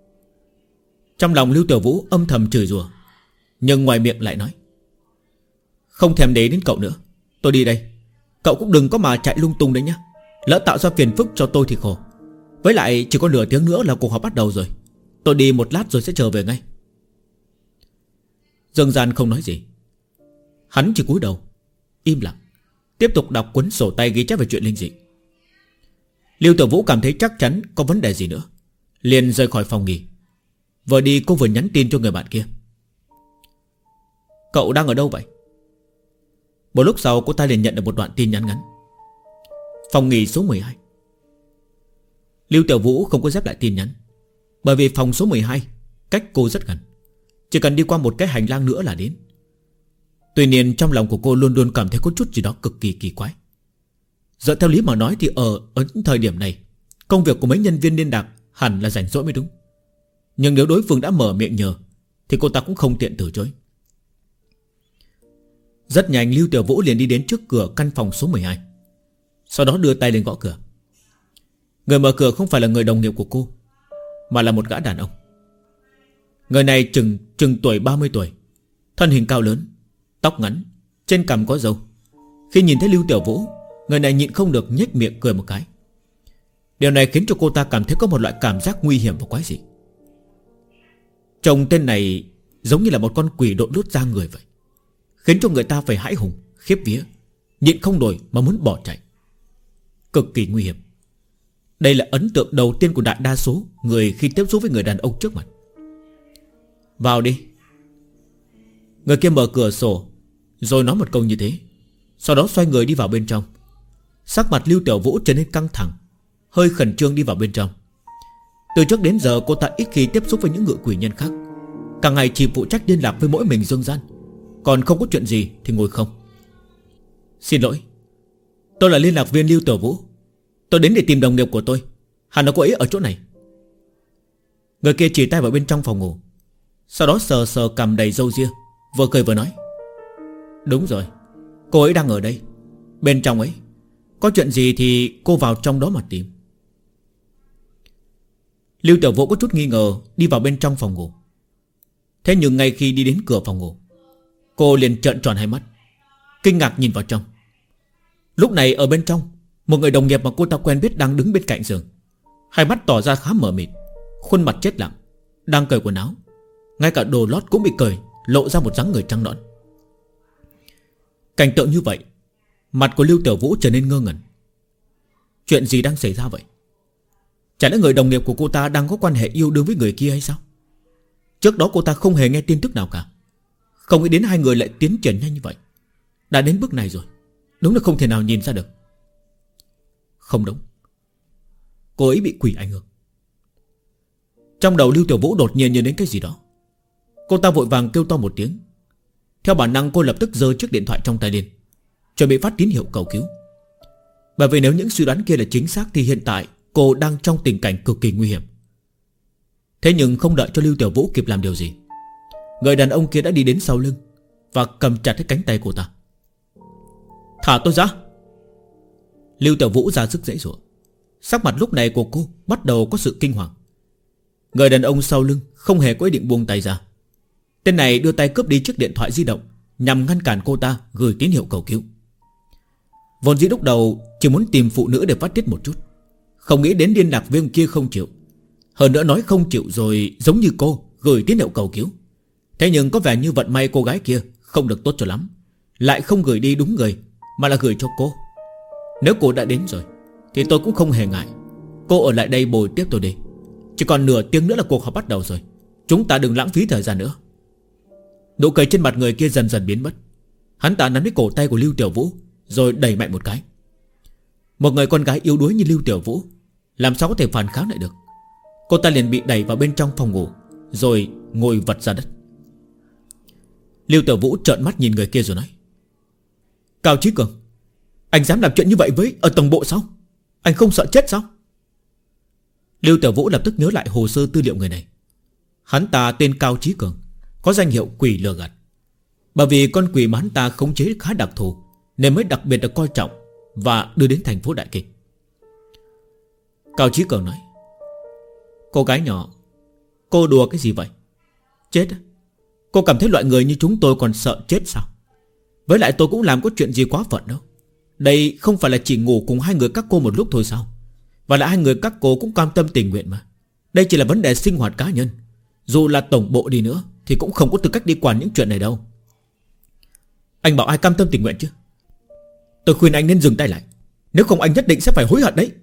Trong lòng Lưu Tiểu Vũ âm thầm chửi rủa, nhưng ngoài miệng lại nói: Không thèm để đến cậu nữa, tôi đi đây. Cậu cũng đừng có mà chạy lung tung đấy nhá. Lỡ tạo ra phiền phức cho tôi thì khổ. Với lại chỉ có nửa tiếng nữa là cuộc họp bắt đầu rồi. Tôi đi một lát rồi sẽ trở về ngay. Dương Gian không nói gì. Hắn chỉ cúi đầu im lặng, tiếp tục đọc cuốn sổ tay ghi chép về chuyện linh dị. Lưu Tiểu Vũ cảm thấy chắc chắn có vấn đề gì nữa, liền rời khỏi phòng nghỉ. Vừa đi cô vừa nhắn tin cho người bạn kia: Cậu đang ở đâu vậy? Một lúc sau cô ta liền nhận được một đoạn tin nhắn ngắn: Phòng nghỉ số 12. Lưu Tiểu Vũ không có dép lại tin nhắn, bởi vì phòng số 12 cách cô rất gần, chỉ cần đi qua một cái hành lang nữa là đến. Tuy nhiên trong lòng của cô luôn luôn cảm thấy có chút gì đó cực kỳ kỳ quái. Dựa theo lý mà nói thì ở những thời điểm này, công việc của mấy nhân viên liên lạc hẳn là rảnh rỗi mới đúng. Nhưng nếu đối phương đã mở miệng nhờ thì cô ta cũng không tiện từ chối. Rất nhanh Lưu Tiểu Vũ liền đi đến trước cửa căn phòng số 12, sau đó đưa tay lên gõ cửa. Người mở cửa không phải là người đồng nghiệp của cô, mà là một gã đàn ông. Người này chừng tuổi 30 tuổi, thân hình cao lớn, tóc ngắn, trên cằm có râu. Khi nhìn thấy Lưu Tiểu Vũ, người này nhịn không được nhếch miệng cười một cái. Điều này khiến cho cô ta cảm thấy có một loại cảm giác nguy hiểm và quái dị. Trông tên này giống như là một con quỷ đội lút da người vậy, khiến cho người ta phải hãi hùng, khiếp vía, nhịn không nổi mà muốn bỏ chạy. Cực kỳ nguy hiểm. Đây là ấn tượng đầu tiên của đại đa số người khi tiếp xúc với người đàn ông trước mặt. Vào đi. Người kia mở cửa sổ rồi nói một câu như thế, sau đó xoay người đi vào bên trong. Sắc mặt Lưu Tiểu Vũ trở nên căng thẳng, hơi khẩn trương đi vào bên trong. Từ trước đến giờ cô ta ít khi tiếp xúc với những ngự quỷ nhân khác, cả ngày chỉ phụ trách liên lạc với mỗi mình Dương Gian, còn không có chuyện gì thì ngồi không. Xin lỗi, tôi là liên lạc viên Lưu Tiểu Vũ. Tôi đến để tìm đồng nghiệp của tôi, hẳn là cô ấy ở chỗ này. Người kia chỉ tay vào bên trong phòng ngủ, sau đó sờ sờ cằm đầy râu ria, vừa cười vừa nói: Đúng rồi, cô ấy đang ở đây, bên trong ấy. Có chuyện gì thì cô vào trong đó mà tìm. Lưu Tiểu Vũ có chút nghi ngờ đi vào bên trong phòng ngủ. Thế nhưng ngay khi đi đến cửa phòng ngủ, cô liền trợn tròn hai mắt, kinh ngạc nhìn vào trong. Lúc này ở bên trong, một người đồng nghiệp mà cô ta quen biết đang đứng bên cạnh giường, hai mắt tỏ ra khá mờ mịt, khuôn mặt chết lặng, đang cởi quần áo. Ngay cả đồ lót cũng bị cởi, lộ ra một dáng người trắng nõn. Cảnh tượng như vậy, mặt của Lưu Tiểu Vũ trở nên ngơ ngẩn. Chuyện gì đang xảy ra vậy? Chả lẽ người đồng nghiệp của cô ta đang có quan hệ yêu đương với người kia hay sao? Trước đó cô ta không hề nghe tin tức nào cả, không nghĩ đến hai người lại tiến triển nhanh như vậy. Đã đến bước này rồi. Đúng là không thể nào nhìn ra được. Không đúng, cô ấy bị quỷ ảnh hưởng. Trong đầu Lưu Tiểu Vũ đột nhiên nhớ đến cái gì đó. Cô ta vội vàng kêu to một tiếng. Theo bản năng cô lập tức giơ chiếc điện thoại trong tay lên, chuẩn bị phát tín hiệu cầu cứu. Bởi vì nếu những suy đoán kia là chính xác thì hiện tại cô đang trong tình cảnh cực kỳ nguy hiểm. Thế nhưng không đợi cho Lưu Tiểu Vũ kịp làm điều gì, người đàn ông kia đã đi đến sau lưng và cầm chặt cái cánh tay cô ta. Thả tôi ra. Lưu Tiểu Vũ ra sức giãy giụa. Sắc mặt lúc này của cô bắt đầu có sự kinh hoàng. Người đàn ông sau lưng không hề có ý định buông tay ra. Tên này đưa tay cướp đi chiếc điện thoại di động, nhằm ngăn cản cô ta gửi tín hiệu cầu cứu. Vốn dĩ lúc đầu chỉ muốn tìm phụ nữ để phát tiết một chút, không nghĩ đến liên lạc viên kia không chịu, hơn nữa nói không chịu rồi giống như cô gửi tín hiệu cầu cứu. Thế nhưng có vẻ như vận may cô gái kia không được tốt cho lắm, lại không gửi đi đúng người, mà là gửi cho cô. Nếu cô đã đến rồi thì tôi cũng không hề ngại. Cô ở lại đây bồi tiếp tôi đi. Chỉ còn nửa tiếng nữa là cuộc họp bắt đầu rồi, chúng ta đừng lãng phí thời gian nữa. Nụ cười trên mặt người kia dần dần biến mất. Hắn ta nắm lấy cổ tay của Lưu Tiểu Vũ rồi đẩy mạnh một cái. Một người con gái yếu đuối như Lưu Tiểu Vũ làm sao có thể phản kháng lại được. Cô ta liền bị đẩy vào bên trong phòng ngủ, rồi ngồi vật ra đất. Lưu Tiểu Vũ trợn mắt nhìn người kia rồi nói: Cao Chí Cường, anh dám làm chuyện như vậy với ở tổng bộ sao? Anh không sợ chết sao? Lưu Tiểu Vũ lập tức nhớ lại hồ sơ tư liệu người này. Hắn ta tên Cao Chí Cường, có danh hiệu quỷ lừa gạt. Bởi vì con quỷ mà hắn ta khống chế khá đặc thù, nên mới đặc biệt được coi trọng và đưa đến thành phố Đại Kinh. Cao Chí Cường nói: Cô gái nhỏ, cô đùa cái gì vậy? Chết á? Cô cảm thấy loại người như chúng tôi còn sợ chết sao? Với lại tôi cũng làm có chuyện gì quá phận đâu. Đây không phải là chỉ ngủ cùng hai người các cô một lúc thôi sao? Và lại hai người các cô cũng cam tâm tình nguyện mà. Đây chỉ là vấn đề sinh hoạt cá nhân. Dù là tổng bộ đi nữa thì cũng không có tư cách đi quản những chuyện này đâu. Anh bảo ai cam tâm tình nguyện chứ? Tôi khuyên anh nên dừng tay lại, nếu không anh nhất định sẽ phải hối hận đấy.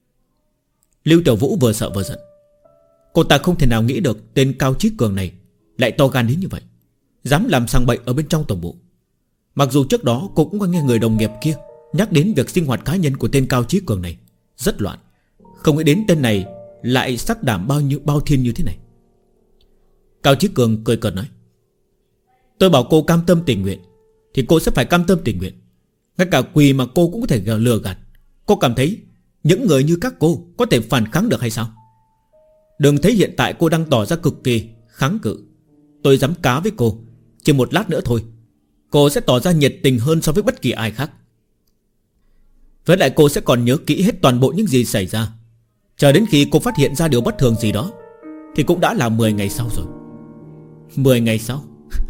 Lưu Tiểu Vũ vừa sợ vừa giận. Cô ta không thể nào nghĩ được tên Cao Chí Cường này lại to gan đến như vậy, dám làm sằng bậy ở bên trong tổng bộ. Mặc dù trước đó cô cũng có nghe người đồng nghiệp kia nhắc đến việc sinh hoạt cá nhân của tên Cao Chí Cường này rất loạn, không nghĩ đến tên này lại sắc đảm bao thiên như thế này. Cao Chí Cường cười cợt nói: Tôi bảo cô cam tâm tình nguyện thì cô sẽ phải cam tâm tình nguyện. Ngay cả quỷ mà cô cũng có thể lừa gạt. Cô cảm thấy những người như các cô có thể phản kháng được hay sao? Đừng thấy hiện tại cô đang tỏ ra cực kỳ kháng cự. Tôi dám cá với cô, chỉ một lát nữa thôi cô sẽ tỏ ra nhiệt tình hơn so với bất kỳ ai khác. Với lại cô sẽ còn nhớ kỹ hết toàn bộ những gì xảy ra. Chờ đến khi cô phát hiện ra điều bất thường gì đó thì cũng đã là 10 ngày sau rồi. 10 ngày sau?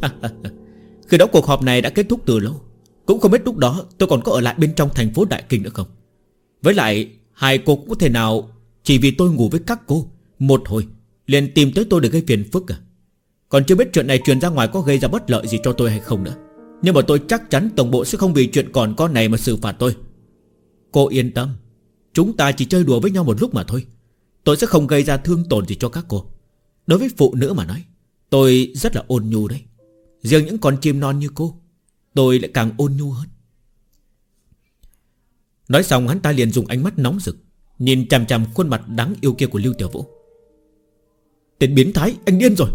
Khi đó cuộc họp này đã kết thúc từ lâu. Cũng không biết lúc đó tôi còn có ở lại bên trong thành phố Đại Kinh nữa không. Với lại hai cô cũng có thể nào chỉ vì tôi ngủ với các cô một hồi liền tìm tới tôi để gây phiền phức à? Còn chưa biết chuyện này truyền ra ngoài có gây ra bất lợi gì cho tôi hay không nữa. Nhưng mà tôi chắc chắn tổng bộ sẽ không vì chuyện còn con này mà xử phạt tôi. Cô yên tâm, chúng ta chỉ chơi đùa với nhau một lúc mà thôi. Tôi sẽ không gây ra thương tổn gì cho các cô. Đối với phụ nữ mà nói, tôi rất là ôn nhu đấy. Riêng những con chim non như cô, tôi lại càng ôn nhu hơn. Nói xong hắn ta liền dùng ánh mắt nóng rực nhìn chằm chằm khuôn mặt đáng yêu kia của Lưu Tiểu Vũ. Tên biến thái, anh điên rồi.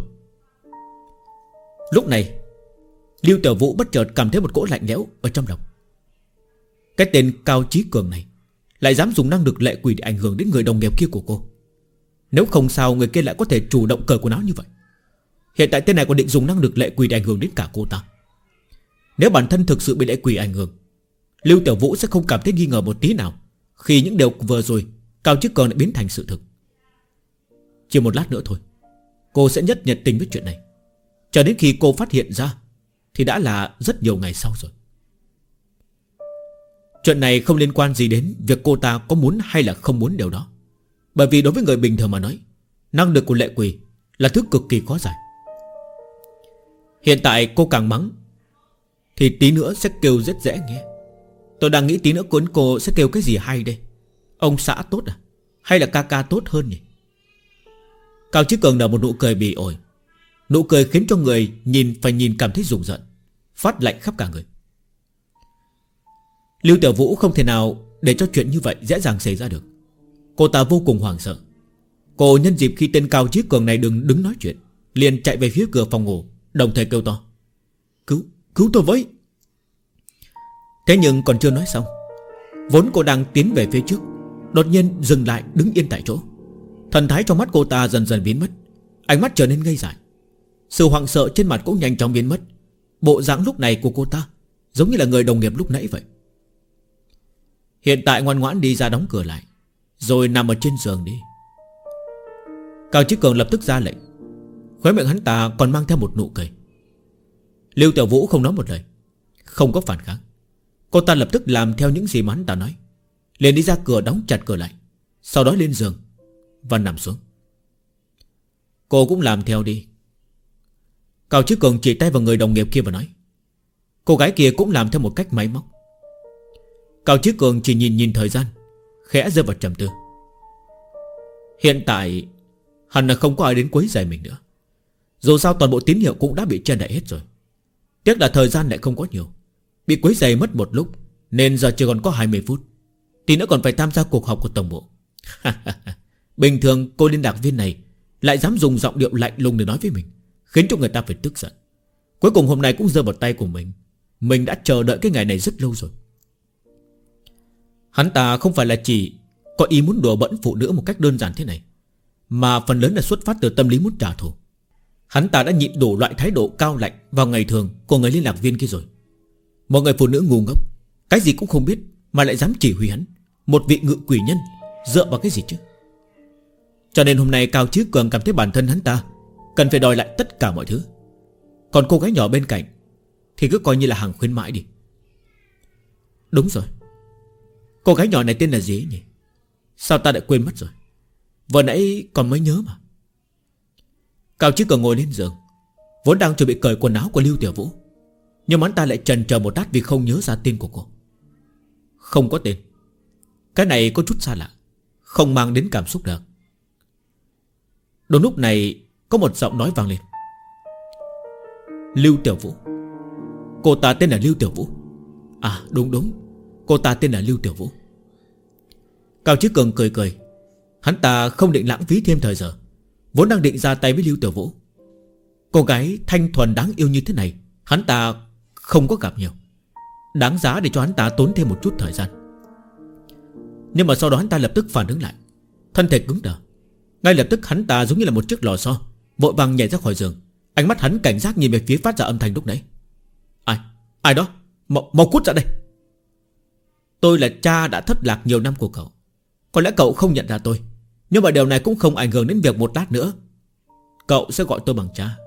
Lúc này Lưu Tiểu Vũ bất chợt cảm thấy một cỗ lạnh lẽo ở trong lòng. Cái tên Cao Chí Cường này lại dám dùng năng lực lệ quỷ để ảnh hưởng đến người đồng nghiệp kia của cô. Nếu không sao người kia lại có thể chủ động cởi quần áo như vậy. Hiện tại tên này còn định dùng năng lực lệ quỷ để ảnh hưởng đến cả cô ta. Nếu bản thân thực sự bị lệ quỷ ảnh hưởng, Lưu Tiểu Vũ sẽ không cảm thấy nghi ngờ một tí nào khi những điều vừa rồi Cao Chí Cường lại biến thành sự thực. Chỉ một lát nữa thôi cô sẽ nhất nhiệt tình với chuyện này. Cho đến khi cô phát hiện ra thì đã là rất nhiều ngày sau rồi. Chuyện này không liên quan gì đến việc cô ta có muốn hay là không muốn điều đó. Bởi vì đối với người bình thường mà nói, năng lực của lệ quỷ là thứ cực kỳ khó giải. Hiện tại cô càng mắng thì tí nữa sẽ kêu rất dễ nghe. Tôi đang nghĩ tí nữa cô sẽ kêu cái gì hay đây? Ông xã tốt à? Hay là ca ca tốt hơn nhỉ? Cao Chí Cường nở một nụ cười bỉ ổi. Nụ cười khiến cho người nhìn cảm thấy rùng rợn, phát lạnh khắp cả người. Lưu Tiểu Vũ không thể nào để cho chuyện như vậy dễ dàng xảy ra được. Cô ta vô cùng hoảng sợ. Cô nhân dịp khi tên Cao Chí Cường này đứng nói chuyện, liền chạy về phía cửa phòng ngủ, đồng thời kêu to: Cứu tôi với. Thế nhưng còn chưa nói xong, vốn cô đang tiến về phía trước, đột nhiên dừng lại, đứng yên tại chỗ. Thần thái trong mắt cô ta dần dần biến mất, ánh mắt trở nên ngây dại. Sự hoảng sợ trên mặt cũng nhanh chóng biến mất. Bộ dáng lúc này của cô ta giống như là người đồng nghiệp lúc nãy vậy. Hiện tại ngoan ngoãn đi ra đóng cửa lại, rồi nằm ở trên giường đi. Cao Chí Cường lập tức ra lệnh. Khóe miệng hắn ta còn mang theo một nụ cười. Lưu Tiểu Vũ không nói một lời, không có phản kháng. Cô ta lập tức làm theo những gì mà hắn ta nói, liền đi ra cửa đóng chặt cửa lại, sau đó lên giường và nằm xuống. Cô cũng làm theo đi. Cao Chí Cường chỉ tay vào người đồng nghiệp kia và nói. Cô gái kia cũng làm theo một cách máy móc. Cao Chí Cường chỉ nhìn thời gian, khẽ rơi vào trầm tư. Hiện tại hẳn là không có ai đến quấy rầy mình nữa. Dù sao toàn bộ tín hiệu cũng đã bị che đậy hết rồi. Tiếc là thời gian lại không có nhiều, bị quấy rầy mất một lúc, nên giờ chỉ còn có 20 phút. Tí nữa còn phải tham gia cuộc họp của tổng bộ. Bình thường cô liên lạc viên này lại dám dùng giọng điệu lạnh lùng để nói với mình, khiến cho người ta phải tức giận. Cuối cùng hôm nay cũng rơi vào tay của mình. Mình đã chờ đợi cái ngày này rất lâu rồi. Hắn ta không phải là chỉ có ý muốn đùa bỡn phụ nữ một cách đơn giản thế này, mà phần lớn là xuất phát từ tâm lý muốn trả thù. Hắn ta đã nhịn đủ loại thái độ cao lạnh vào ngày thường của người liên lạc viên kia rồi. Một người phụ nữ ngu ngốc, cái gì cũng không biết mà lại dám chỉ huy hắn, một vị ngự quỷ nhân, dựa vào cái gì chứ? Cho nên hôm nay Cao Chí Cường cảm thấy bản thân hắn ta cần phải đòi lại tất cả mọi thứ. Còn cô gái nhỏ bên cạnh thì cứ coi như là hàng khuyến mãi đi. Đúng rồi, cô gái nhỏ này tên là gì nhỉ? Sao ta lại quên mất rồi? Vừa nãy còn mới nhớ mà. Cao Chí Cường ngồi lên giường, vốn đang chuẩn bị cởi quần áo của Lưu Tiểu Vũ, nhưng hắn ta lại chần chờ một lát vì không nhớ ra tên của cô. Không có tên. Cái này có chút xa lạ, không mang đến cảm xúc được. Đúng lúc này có một giọng nói vang lên. Lưu Tiểu Vũ. Cô ta tên là Lưu Tiểu Vũ. À đúng, cô ta tên là Lưu Tiểu Vũ. Cao Chí Cường cười. Hắn ta không định lãng phí thêm thời giờ, vốn đang định ra tay với Lưu Tiểu Vũ. Cô gái thanh thuần đáng yêu như thế này hắn ta không có gặp nhiều, đáng giá để cho hắn ta tốn thêm một chút thời gian. Nhưng mà sau đó hắn ta lập tức phản ứng lại, thân thể cứng đờ. Ngay lập tức hắn ta giống như là một chiếc lò xo, vội vàng nhảy ra khỏi giường. Ánh mắt hắn cảnh giác nhìn về phía phát ra âm thanh lúc nãy. Ai đó, mau cút ra đây. Tôi là cha đã thất lạc nhiều năm của cậu. Có lẽ cậu không nhận ra tôi, nhưng mà điều này cũng không ảnh hưởng đến việc một lát nữa cậu sẽ gọi tôi bằng cha.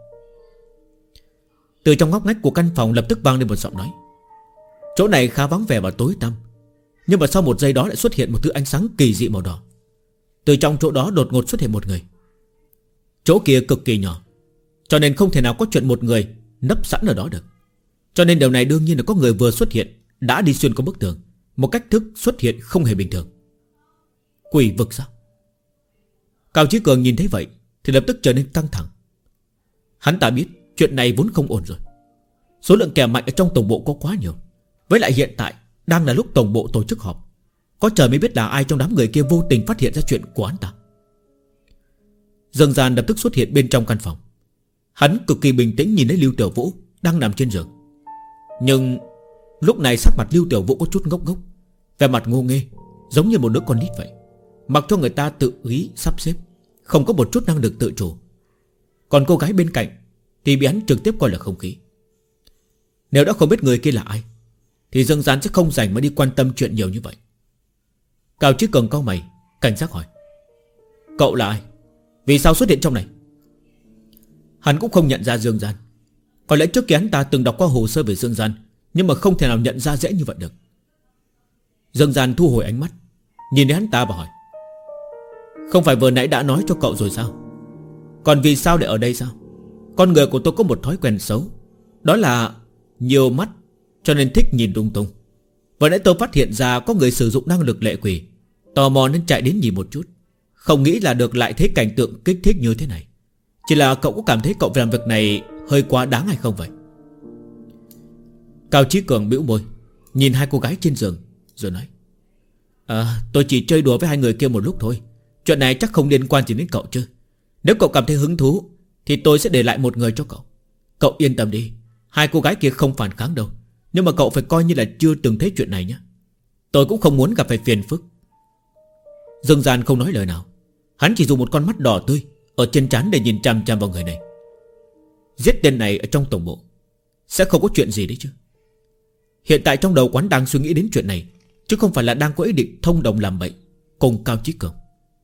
Từ trong ngóc ngách của căn phòng lập tức vang lên một giọng nói. Chỗ này khá vắng vẻ và tối tăm, nhưng mà sau một giây đó lại xuất hiện một thứ ánh sáng kỳ dị màu đỏ. Từ trong chỗ đó đột ngột xuất hiện một người. Chỗ kia cực kỳ nhỏ, cho nên không thể nào có chuyện một người nấp sẵn ở đó được. Cho nên điều này đương nhiên là có người vừa xuất hiện, đã đi xuyên qua bức tường, một cách thức xuất hiện không hề bình thường. Quỷ vực sao? Cao Chí Cường nhìn thấy vậy thì lập tức trở nên căng thẳng. Hắn ta biết chuyện này vốn không ổn rồi. Số lượng kẻ mạnh ở trong tổng bộ có quá nhiều. Với lại hiện tại đang là lúc tổng bộ tổ chức họp, có trời mới biết là ai trong đám người kia vô tình phát hiện ra chuyện của hắn ta. Dương Gian lập tức xuất hiện bên trong căn phòng. Hắn cực kỳ bình tĩnh nhìn thấy Lưu Tiểu Vũ đang nằm trên giường. Nhưng lúc này sắc mặt Lưu Tiểu Vũ có chút ngốc, vẻ mặt ngô nghê, giống như một đứa con nít vậy, mặc cho người ta tự ý sắp xếp, không có một chút năng lực tự chủ. Còn cô gái bên cạnh thì bị hắn trực tiếp coi là không khí. Nếu đã không biết người kia là ai thì Dương Gian sẽ không rảnh mà đi quan tâm chuyện nhiều như vậy. Cao Chí Cường cau mày, cảnh giác hỏi. Cậu là ai? Vì sao xuất hiện trong này? Hắn cũng không nhận ra Dương Gian. Có lẽ trước kia hắn ta từng đọc qua hồ sơ về Dương Gian, nhưng mà không thể nào nhận ra dễ như vậy được. Dương Gian thu hồi ánh mắt, nhìn đến hắn ta và hỏi. Không phải vừa nãy đã nói cho cậu rồi sao? Còn vì sao lại ở đây sao? Con người của tôi có một thói quen xấu, đó là nhiều mắt, cho nên thích nhìn lung tung. Vừa nãy tôi phát hiện ra có người sử dụng năng lực lệ quỷ, tò mò nên chạy đến nhìn một chút. Không nghĩ là được lại thấy cảnh tượng kích thích như thế này. Chỉ là cậu có cảm thấy cậu làm việc này hơi quá đáng hay không vậy? Cao Chí Cường bĩu môi, nhìn hai cô gái trên giường, Rồi nói: tôi chỉ chơi đùa với hai người kia một lúc thôi. Chuyện này chắc không liên quan gì đến cậu chứ. Nếu cậu cảm thấy hứng thú thì tôi sẽ để lại một người cho cậu. Cậu yên tâm đi, hai cô gái kia không phản kháng đâu. Nhưng mà cậu phải coi như là chưa từng thấy chuyện này nhé. Tôi cũng không muốn gặp phải phiền phức. Dương Gian không nói lời nào. Hắn chỉ dùng một con mắt đỏ tươi ở trên trán để nhìn chằm chằm vào người này. Giết tên này ở trong tổng bộ sẽ không có chuyện gì đấy chứ. Hiện tại trong đầu quán đang suy nghĩ đến chuyện này, chứ không phải là đang có ý định thông đồng làm bậy cùng Cao Chí Cường.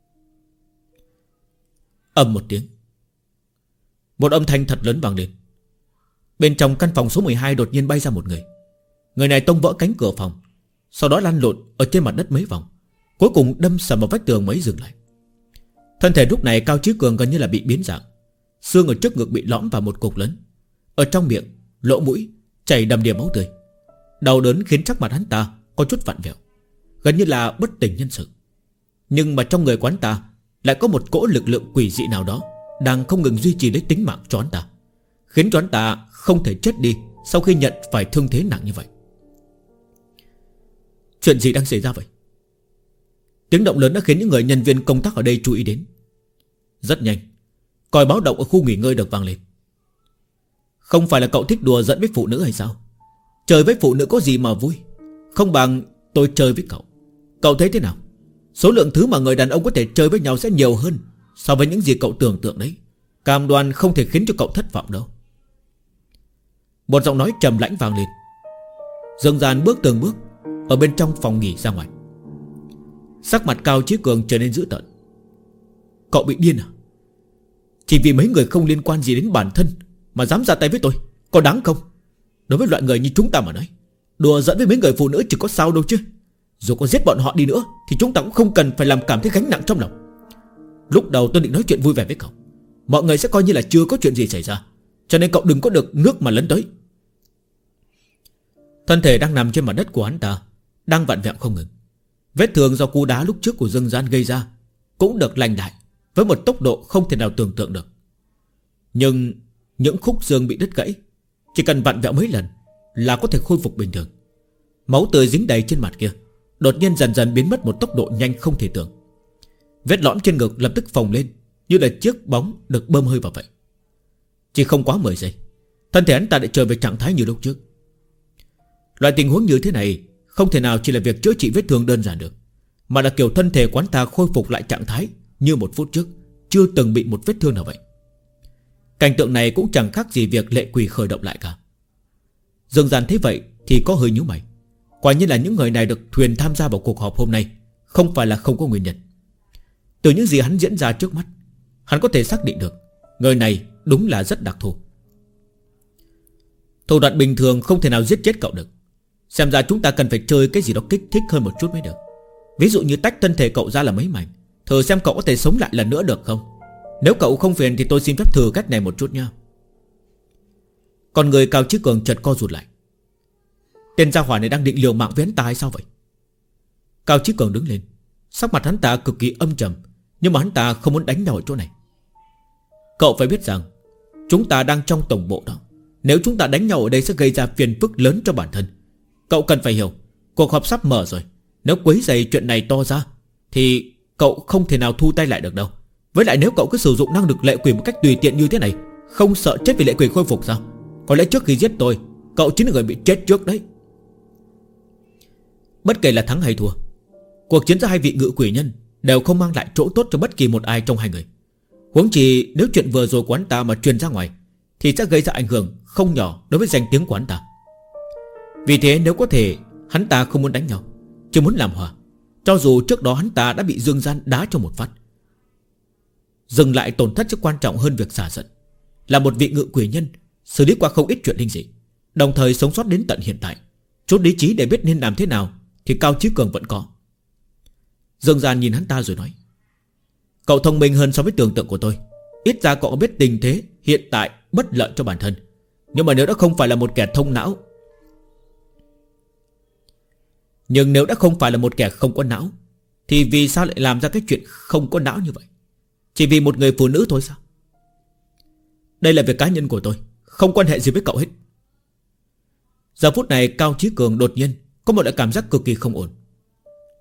Ầm một tiếng, một âm thanh thật lớn vang lên. Bên trong căn phòng số 12 đột nhiên bay ra một người. Người này tông vỡ cánh cửa phòng, sau đó lăn lộn ở trên mặt đất mấy vòng, cuối cùng đâm sầm vào vách tường mới dừng lại. Thân thể lúc này Cao Chí Cường gần như là bị biến dạng. Xương ở trước ngực bị lõm vào một cục lớn, ở trong miệng, lỗ mũi chảy đầm đìa máu tươi. Đau đớn khiến sắc mặt hắn ta có chút vặn vẹo, gần như là bất tỉnh nhân sự. Nhưng mà trong người quán ta lại có một cỗ lực lượng quỷ dị nào đó đang không ngừng duy trì lấy tính mạng cho hắn ta, khiến cho hắn ta không thể chết đi sau khi nhận phải thương thế nặng như vậy. Chuyện gì đang xảy ra vậy? Tiếng động lớn đã khiến những người nhân viên công tác ở đây chú ý đến. Rất nhanh, còi báo động ở khu nghỉ ngơi được vang lên. Không phải là cậu thích đùa giỡn với phụ nữ hay sao? Chơi với phụ nữ có gì mà vui? Không bằng tôi chơi với cậu. Cậu thấy thế nào? Số lượng thứ mà người đàn ông có thể chơi với nhau sẽ nhiều hơn so với những gì cậu tưởng tượng đấy. Cam đoan không thể khiến cho cậu thất vọng đâu. Một giọng nói trầm lãnh vang lên. Dương Gian bước từng bước ở bên trong phòng nghỉ ra ngoài. Sắc mặt Cao Chí Cường trở nên dữ tợn. Cậu bị điên à? Chỉ vì mấy người không liên quan gì đến bản thân mà dám ra tay với tôi, có đáng không? Đối với loại người như chúng ta mà nói, đùa giỡn với mấy người phụ nữ chỉ có sao đâu chứ. Dù có giết bọn họ đi nữa thì chúng ta cũng không cần phải làm cảm thấy gánh nặng trong lòng. Lúc đầu tôi định nói chuyện vui vẻ với cậu, mọi người sẽ coi như là chưa có chuyện gì xảy ra, cho nên cậu đừng có được nước mà lấn tới. Thân thể đang nằm trên mặt đất của hắn ta đang vặn vẹo không ngừng. Vết thương do cú đá lúc trước của Dương Gian gây ra cũng được lành lại với một tốc độ không thể nào tưởng tượng được. Nhưng những khúc xương bị đứt gãy chỉ cần vặn vẹo mấy lần là có thể khôi phục bình thường. Máu tươi dính đầy trên mặt kia đột nhiên dần dần biến mất một tốc độ nhanh không thể tưởng. Vết lõm trên ngực lập tức phồng lên như là chiếc bóng được bơm hơi vào vậy. Chỉ không quá 10 giây, thân thể hắn ta đã trở về trạng thái như lúc trước. Loại tình huống như thế này không thể nào chỉ là việc chữa trị vết thương đơn giản được, mà là kiểu thân thể quán ta khôi phục lại trạng thái như một phút trước chưa từng bị một vết thương nào vậy. Cảnh tượng này cũng chẳng khác gì việc lệ quỷ khởi động lại cả. Dương Gian thấy vậy thì có hơi nhíu mày. Quả nhiên là những người này được thuyền tham gia vào cuộc họp hôm nay không phải là không có nguyên nhân. Từ những gì hắn diễn ra trước mắt, hắn có thể xác định được người này đúng là rất đặc thù. Thủ đoạn bình thường không thể nào giết chết cậu được. Xem ra chúng ta cần phải chơi cái gì đó kích thích hơn một chút mới được. Ví dụ như tách thân thể cậu ra là mấy mảnh, thử xem cậu có thể sống lại lần nữa được không. Nếu cậu không phiền thì tôi xin phép thử cách này một chút nha. Còn người Cao Chí Cường chợt co rụt lại. Tên gia hỏa này đang định liều mạng với hắn ta hay sao vậy? Cao Chí Cường đứng lên, sắc mặt hắn ta cực kỳ âm trầm, nhưng mà hắn ta không muốn đánh nhau ở chỗ này. Cậu phải biết rằng chúng ta đang trong tổng bộ đó. Nếu chúng ta đánh nhau ở đây sẽ gây ra phiền phức lớn cho bản thân. Cậu cần phải hiểu, cuộc họp sắp mở rồi. Nếu quấy rầy chuyện này to ra thì cậu không thể nào thu tay lại được đâu. Với lại nếu cậu cứ sử dụng năng lực lệ quỷ một cách tùy tiện như thế này, không sợ chết vì lệ quỷ khôi phục sao? Có lẽ trước khi giết tôi, cậu chính là người bị chết trước đấy. Bất kể là thắng hay thua, cuộc chiến giữa hai vị ngự quỷ nhân đều không mang lại chỗ tốt cho bất kỳ một ai trong hai người. Huống chi nếu chuyện vừa rồi của hắn ta mà truyền ra ngoài thì sẽ gây ra ảnh hưởng không nhỏ đối với danh tiếng của hắn ta. Vì thế nếu có thể, hắn ta không muốn đánh nhau, chỉ muốn làm hòa. Cho dù trước đó hắn ta đã bị Dương Gian đá cho một phát. Dừng lại tổn thất sẽ quan trọng hơn việc xả giận. Là một vị ngự quỷ nhân, xử lý qua không ít chuyện linh dị, đồng thời sống sót đến tận hiện tại, chút lý trí để biết nên làm thế nào thì Cao Chí Cường vẫn có. Dương Gian nhìn hắn ta rồi nói: Cậu thông minh hơn so với tưởng tượng của tôi. Ít ra cậu biết tình thế hiện tại bất lợi cho bản thân. Nhưng mà nếu đã không phải là một kẻ thông não, không có não, thì vì sao lại làm ra cái chuyện không có não như vậy? Chỉ vì một người phụ nữ thôi sao? Đây là việc cá nhân của tôi, không quan hệ gì với cậu hết. Giờ phút này Cao Chí Cường đột nhiên có một loại cảm giác cực kỳ không ổn.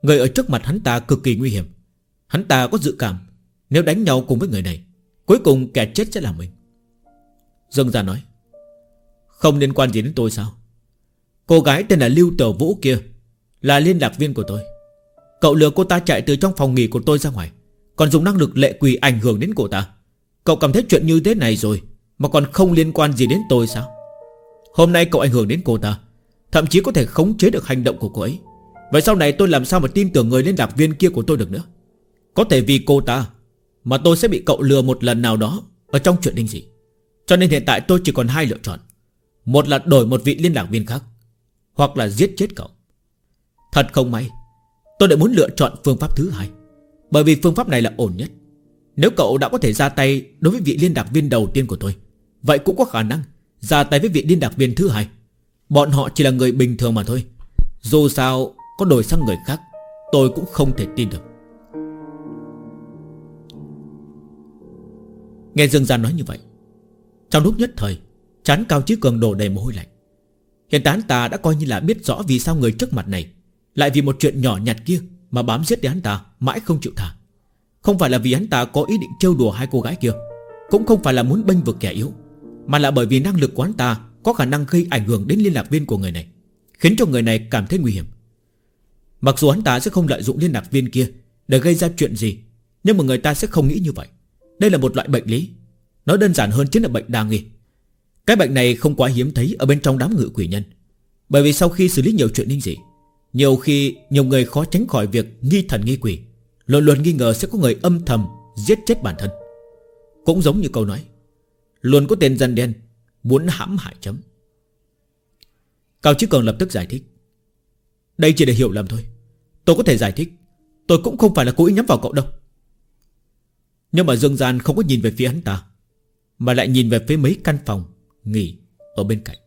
Người ở trước mặt hắn ta cực kỳ nguy hiểm. Hắn ta có dự cảm nếu đánh nhau cùng với người này, cuối cùng kẻ chết sẽ là mình. Dương Gian nói: Không liên quan gì đến tôi sao? Cô gái tên là Lưu Tiểu Vũ kia là liên lạc viên của tôi. Cậu lừa cô ta chạy từ trong phòng nghỉ của tôi ra ngoài, còn dùng năng lực lệ quỷ ảnh hưởng đến cô ta. Cậu cảm thấy chuyện như thế này rồi mà còn không liên quan gì đến tôi sao? Hôm nay cậu ảnh hưởng đến cô ta, thậm chí có thể khống chế được hành động của cô ấy. Vậy sau này tôi làm sao mà tin tưởng người liên lạc viên kia của tôi được nữa? Có thể vì cô ta mà tôi sẽ bị cậu lừa một lần nào đó ở trong chuyện linh dị. Cho nên hiện tại tôi chỉ còn hai lựa chọn: một là đổi một vị liên lạc viên khác, hoặc là giết chết cậu. Thật không may, tôi lại muốn lựa chọn phương pháp thứ hai, bởi vì phương pháp này là ổn nhất. Nếu cậu đã có thể ra tay đối với vị liên lạc viên đầu tiên của tôi, vậy cũng có khả năng ra tay với vị liên lạc viên thứ hai. Bọn họ chỉ là người bình thường mà thôi. Dù sao có đổi sang người khác, tôi cũng không thể tin được. Nghe Dương Gian nói như vậy, trong lúc nhất thời, trán Cao Chí Cường đổ đầy mồ hôi lạnh. Hiện tại hắn ta đã coi như là biết rõ vì sao người trước mặt này lại vì một chuyện nhỏ nhặt kia mà bám giết đến hắn ta mãi không chịu thả. Không phải là vì hắn ta có ý định trêu đùa hai cô gái kia, cũng không phải là muốn bênh vực kẻ yếu, mà là bởi vì năng lực của hắn ta có khả năng gây ảnh hưởng đến liên lạc viên của người này, khiến cho người này cảm thấy nguy hiểm. Mặc dù hắn ta sẽ không lợi dụng liên lạc viên kia để gây ra chuyện gì, nhưng mà người ta sẽ không nghĩ như vậy. Đây là một loại bệnh lý, nói đơn giản hơn chính là bệnh đa nghi. Cái bệnh này không quá hiếm thấy ở bên trong đám ngự quỷ nhân, bởi vì sau khi xử lý nhiều chuyện linh dị, nhiều khi nhiều người khó tránh khỏi việc nghi thần nghi quỷ, luôn luôn nghi ngờ sẽ có người âm thầm giết chết bản thân. Cũng giống như câu nói luôn có tên dân đen muốn hãm hại chấm. Cao Chí Cường lập tức giải thích: Đây chỉ là hiểu lầm thôi, tôi có thể giải thích. Tôi cũng không phải là cố ý nhắm vào cậu đâu. Nhưng mà Dương Gian không có nhìn về phía hắn ta, mà lại nhìn về phía mấy căn phòng nghỉ ở bên cạnh.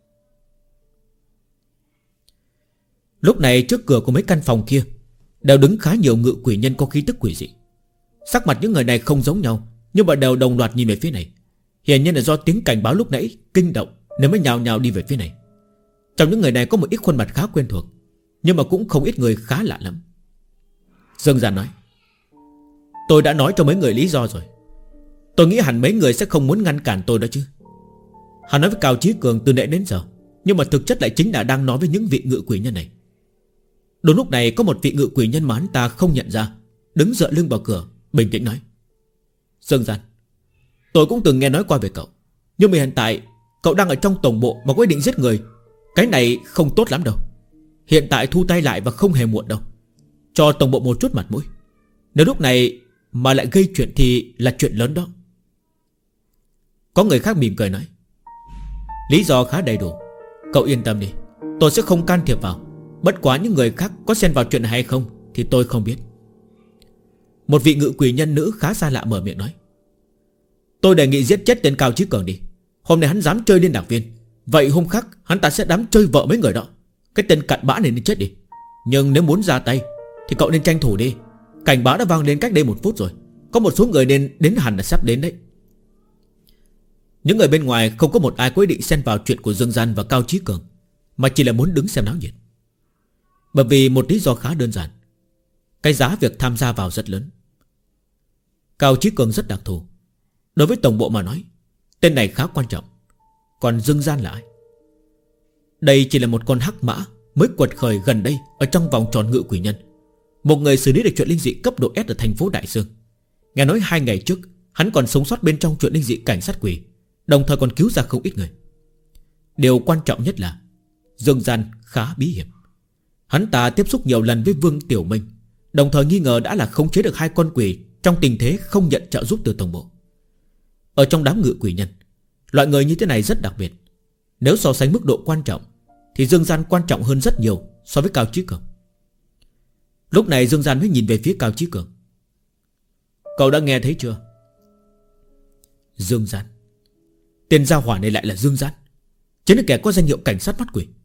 Lúc này trước cửa của mấy căn phòng kia đều đứng khá nhiều ngự quỷ nhân có khí tức quỷ dị. Sắc mặt những người này không giống nhau, nhưng mà đều đồng loạt nhìn về phía này. Hiển nhiên là do tiếng cảnh báo lúc nãy kinh động nên mới nhào nhào đi về phía này. Trong những người này có một ít khuôn mặt khá quen thuộc, nhưng mà cũng không ít người khá lạ lắm. Dương Gian nói: Tôi đã nói cho mấy người lý do rồi. Tôi nghĩ hẳn mấy người sẽ không muốn ngăn cản tôi đó chứ. Hắn nói với Cao Chí Cường từ nãy đến giờ, nhưng mà thực chất lại chính là đang nói với những vị ngự quỷ nhân này. Đúng lúc này có một vị ngự quỷ nhân mà hắn ta không nhận ra đứng dựa lưng vào cửa, bình tĩnh nói: Dương Gian, tôi cũng từng nghe nói qua về cậu, nhưng mà hiện tại cậu đang ở trong tổng bộ mà quyết định giết người, cái này không tốt lắm đâu. Hiện tại thu tay lại và không hề muộn đâu. Cho tổng bộ một chút mặt mũi. Nếu lúc này mà lại gây chuyện thì là chuyện lớn đó. Có người khác mỉm cười nói: Lý do khá đầy đủ, cậu yên tâm đi, tôi sẽ không can thiệp vào. Bất quá những người khác có xen vào chuyện này hay không thì tôi không biết. Một vị ngự quỷ nhân nữ khá xa lạ mở miệng nói: Tôi đề nghị giết chết tên Cao Chí Cường đi. Hôm nay hắn dám chơi liên lạc viên, vậy hôm khác hắn ta sẽ dám chơi vợ mấy người đó. Cái tên cặn bã này nên chết đi. Nhưng nếu muốn ra tay thì cậu nên tranh thủ đi. Cảnh báo đã vang lên cách đây 1 phút rồi. Có một số người nên đến, hẳn là sắp đến đấy. Những người bên ngoài không có một ai có ý định xen vào chuyện của Dương Gian và Cao Chí Cường, mà chỉ là muốn đứng xem náo nhiệt. Bởi vì một lý do khá đơn giản: cái giá việc tham gia vào rất lớn. Cao Chí Cường rất đặc thù. Đối với tổng bộ mà nói, tên này khá quan trọng. Còn Dương Gian là ai? Đây chỉ là một con hắc mã mới quật khởi gần đây ở trong vòng tròn ngự quỷ nhân. Một người xử lý được chuyện linh dị cấp độ S ở thành phố Đại Dương. Nghe nói 2 ngày trước hắn còn sống sót bên trong chuyện linh dị cảnh sát quỷ, đồng thời còn cứu ra không ít người. Điều quan trọng nhất là Dương Gian khá bí hiểm. Hắn ta tiếp xúc nhiều lần với Vương Tiểu Minh, đồng thời nghi ngờ đã là khống chế được 2 con quỷ trong tình thế không nhận trợ giúp từ tổng bộ. Ở trong đám ngự quỷ nhân, loại người như thế này rất đặc biệt. Nếu so sánh mức độ quan trọng thì Dương Gian quan trọng hơn rất nhiều so với Cao Chí Cường. Lúc này Dương Gian mới nhìn về phía Cao Chí Cường: Cậu đã nghe thấy chưa? Dương Gian, tên gia hỏa này lại là Dương Gian, chính là kẻ có danh hiệu cảnh sát bắt quỷ.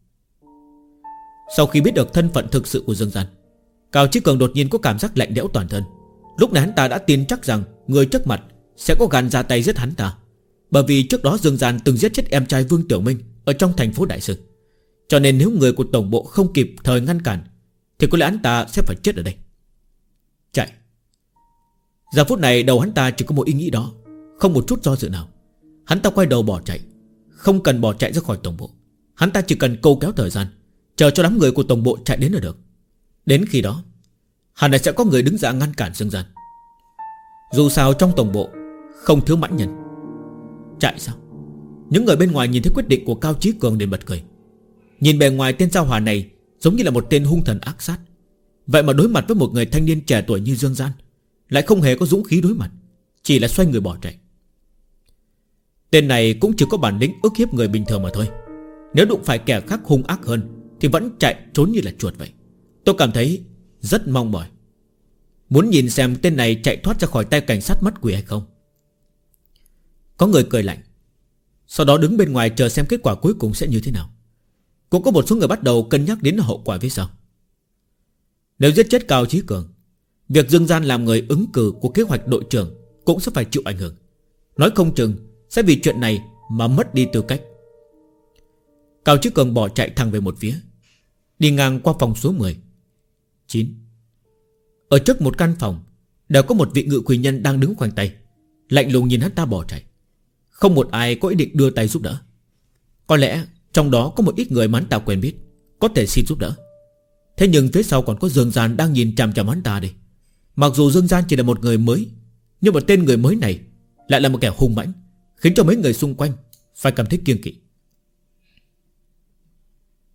Sau khi biết được thân phận thực sự của Dương Gian, Cao Chí Cường đột nhiên có cảm giác lạnh lẽo toàn thân. Lúc này hắn ta đã tin chắc rằng người trước mặt sẽ có gan ra tay giết hắn ta, bởi vì trước đó Dương Gian từng giết chết em trai Vương Tiểu Minh ở trong thành phố Đại Dương. Cho nên nếu người của tổng bộ không kịp thời ngăn cản thì có lẽ hắn ta sẽ phải chết ở đây. Chạy. Giờ phút này đầu hắn ta chỉ có một ý nghĩ đó, không một chút do dự nào. Hắn ta quay đầu bỏ chạy. Không cần bỏ chạy ra khỏi tổng bộ, hắn ta chỉ cần câu kéo thời gian, chờ cho đám người của tổng bộ chạy đến là được. Đến khi đó hẳn là sẽ có người đứng ra ngăn cản Dương Gian. Dù sao trong tổng bộ không thiếu mãnh nhân. Chạy sao? Những người bên ngoài nhìn thấy quyết định của Cao Chí Cường liền bật cười. Nhìn bề ngoài tên Giao Hòa này giống như là một tên hung thần ác sát, vậy mà đối mặt với một người thanh niên trẻ tuổi như Dương Gian lại không hề có dũng khí đối mặt, chỉ là xoay người bỏ chạy. Tên này cũng chỉ có bản lĩnh ức hiếp người bình thường mà thôi. Nếu đụng phải kẻ khác hung ác hơn thì vẫn chạy trốn như là chuột vậy. Tôi cảm thấy rất mong mỏi, muốn nhìn xem tên này chạy thoát ra khỏi tay cảnh sát mắt quỷ hay không. Có người cười lạnh, sau đó đứng bên ngoài chờ xem kết quả cuối cùng sẽ như thế nào. Cũng có một số người bắt đầu cân nhắc đến hậu quả phía sau. Nếu giết chết Cao Chí Cường, việc Dương Gian làm người ứng cử của kế hoạch đội trưởng cũng sẽ phải chịu ảnh hưởng. Nói không chừng sẽ vì chuyện này mà mất đi tư cách. Cao Chí Cường bỏ chạy thẳng về một phía, đi ngang qua phòng số 10, 9. Ở trước một căn phòng đều có một vị ngự quỷ nhân đang đứng khoanh tay, lạnh lùng nhìn hắn ta bỏ chạy. Không một ai có ý định đưa tay giúp đỡ. Có lẽ trong đó có một ít người mà hắn ta quen biết, có thể xin giúp đỡ. Thế nhưng phía sau còn có Dương Gian đang nhìn chằm chằm hắn ta đây. Mặc dù Dương Gian chỉ là một người mới, nhưng mà tên người mới này lại là một kẻ hung mãnh, khiến cho mấy người xung quanh phải cảm thấy kiêng kỵ.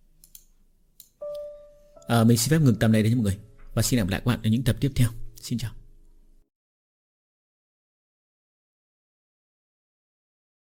Mình xin phép ngừng tập này đấy mọi người, và xin hẹn gặp lại các bạn ở những tập tiếp theo. Xin chào.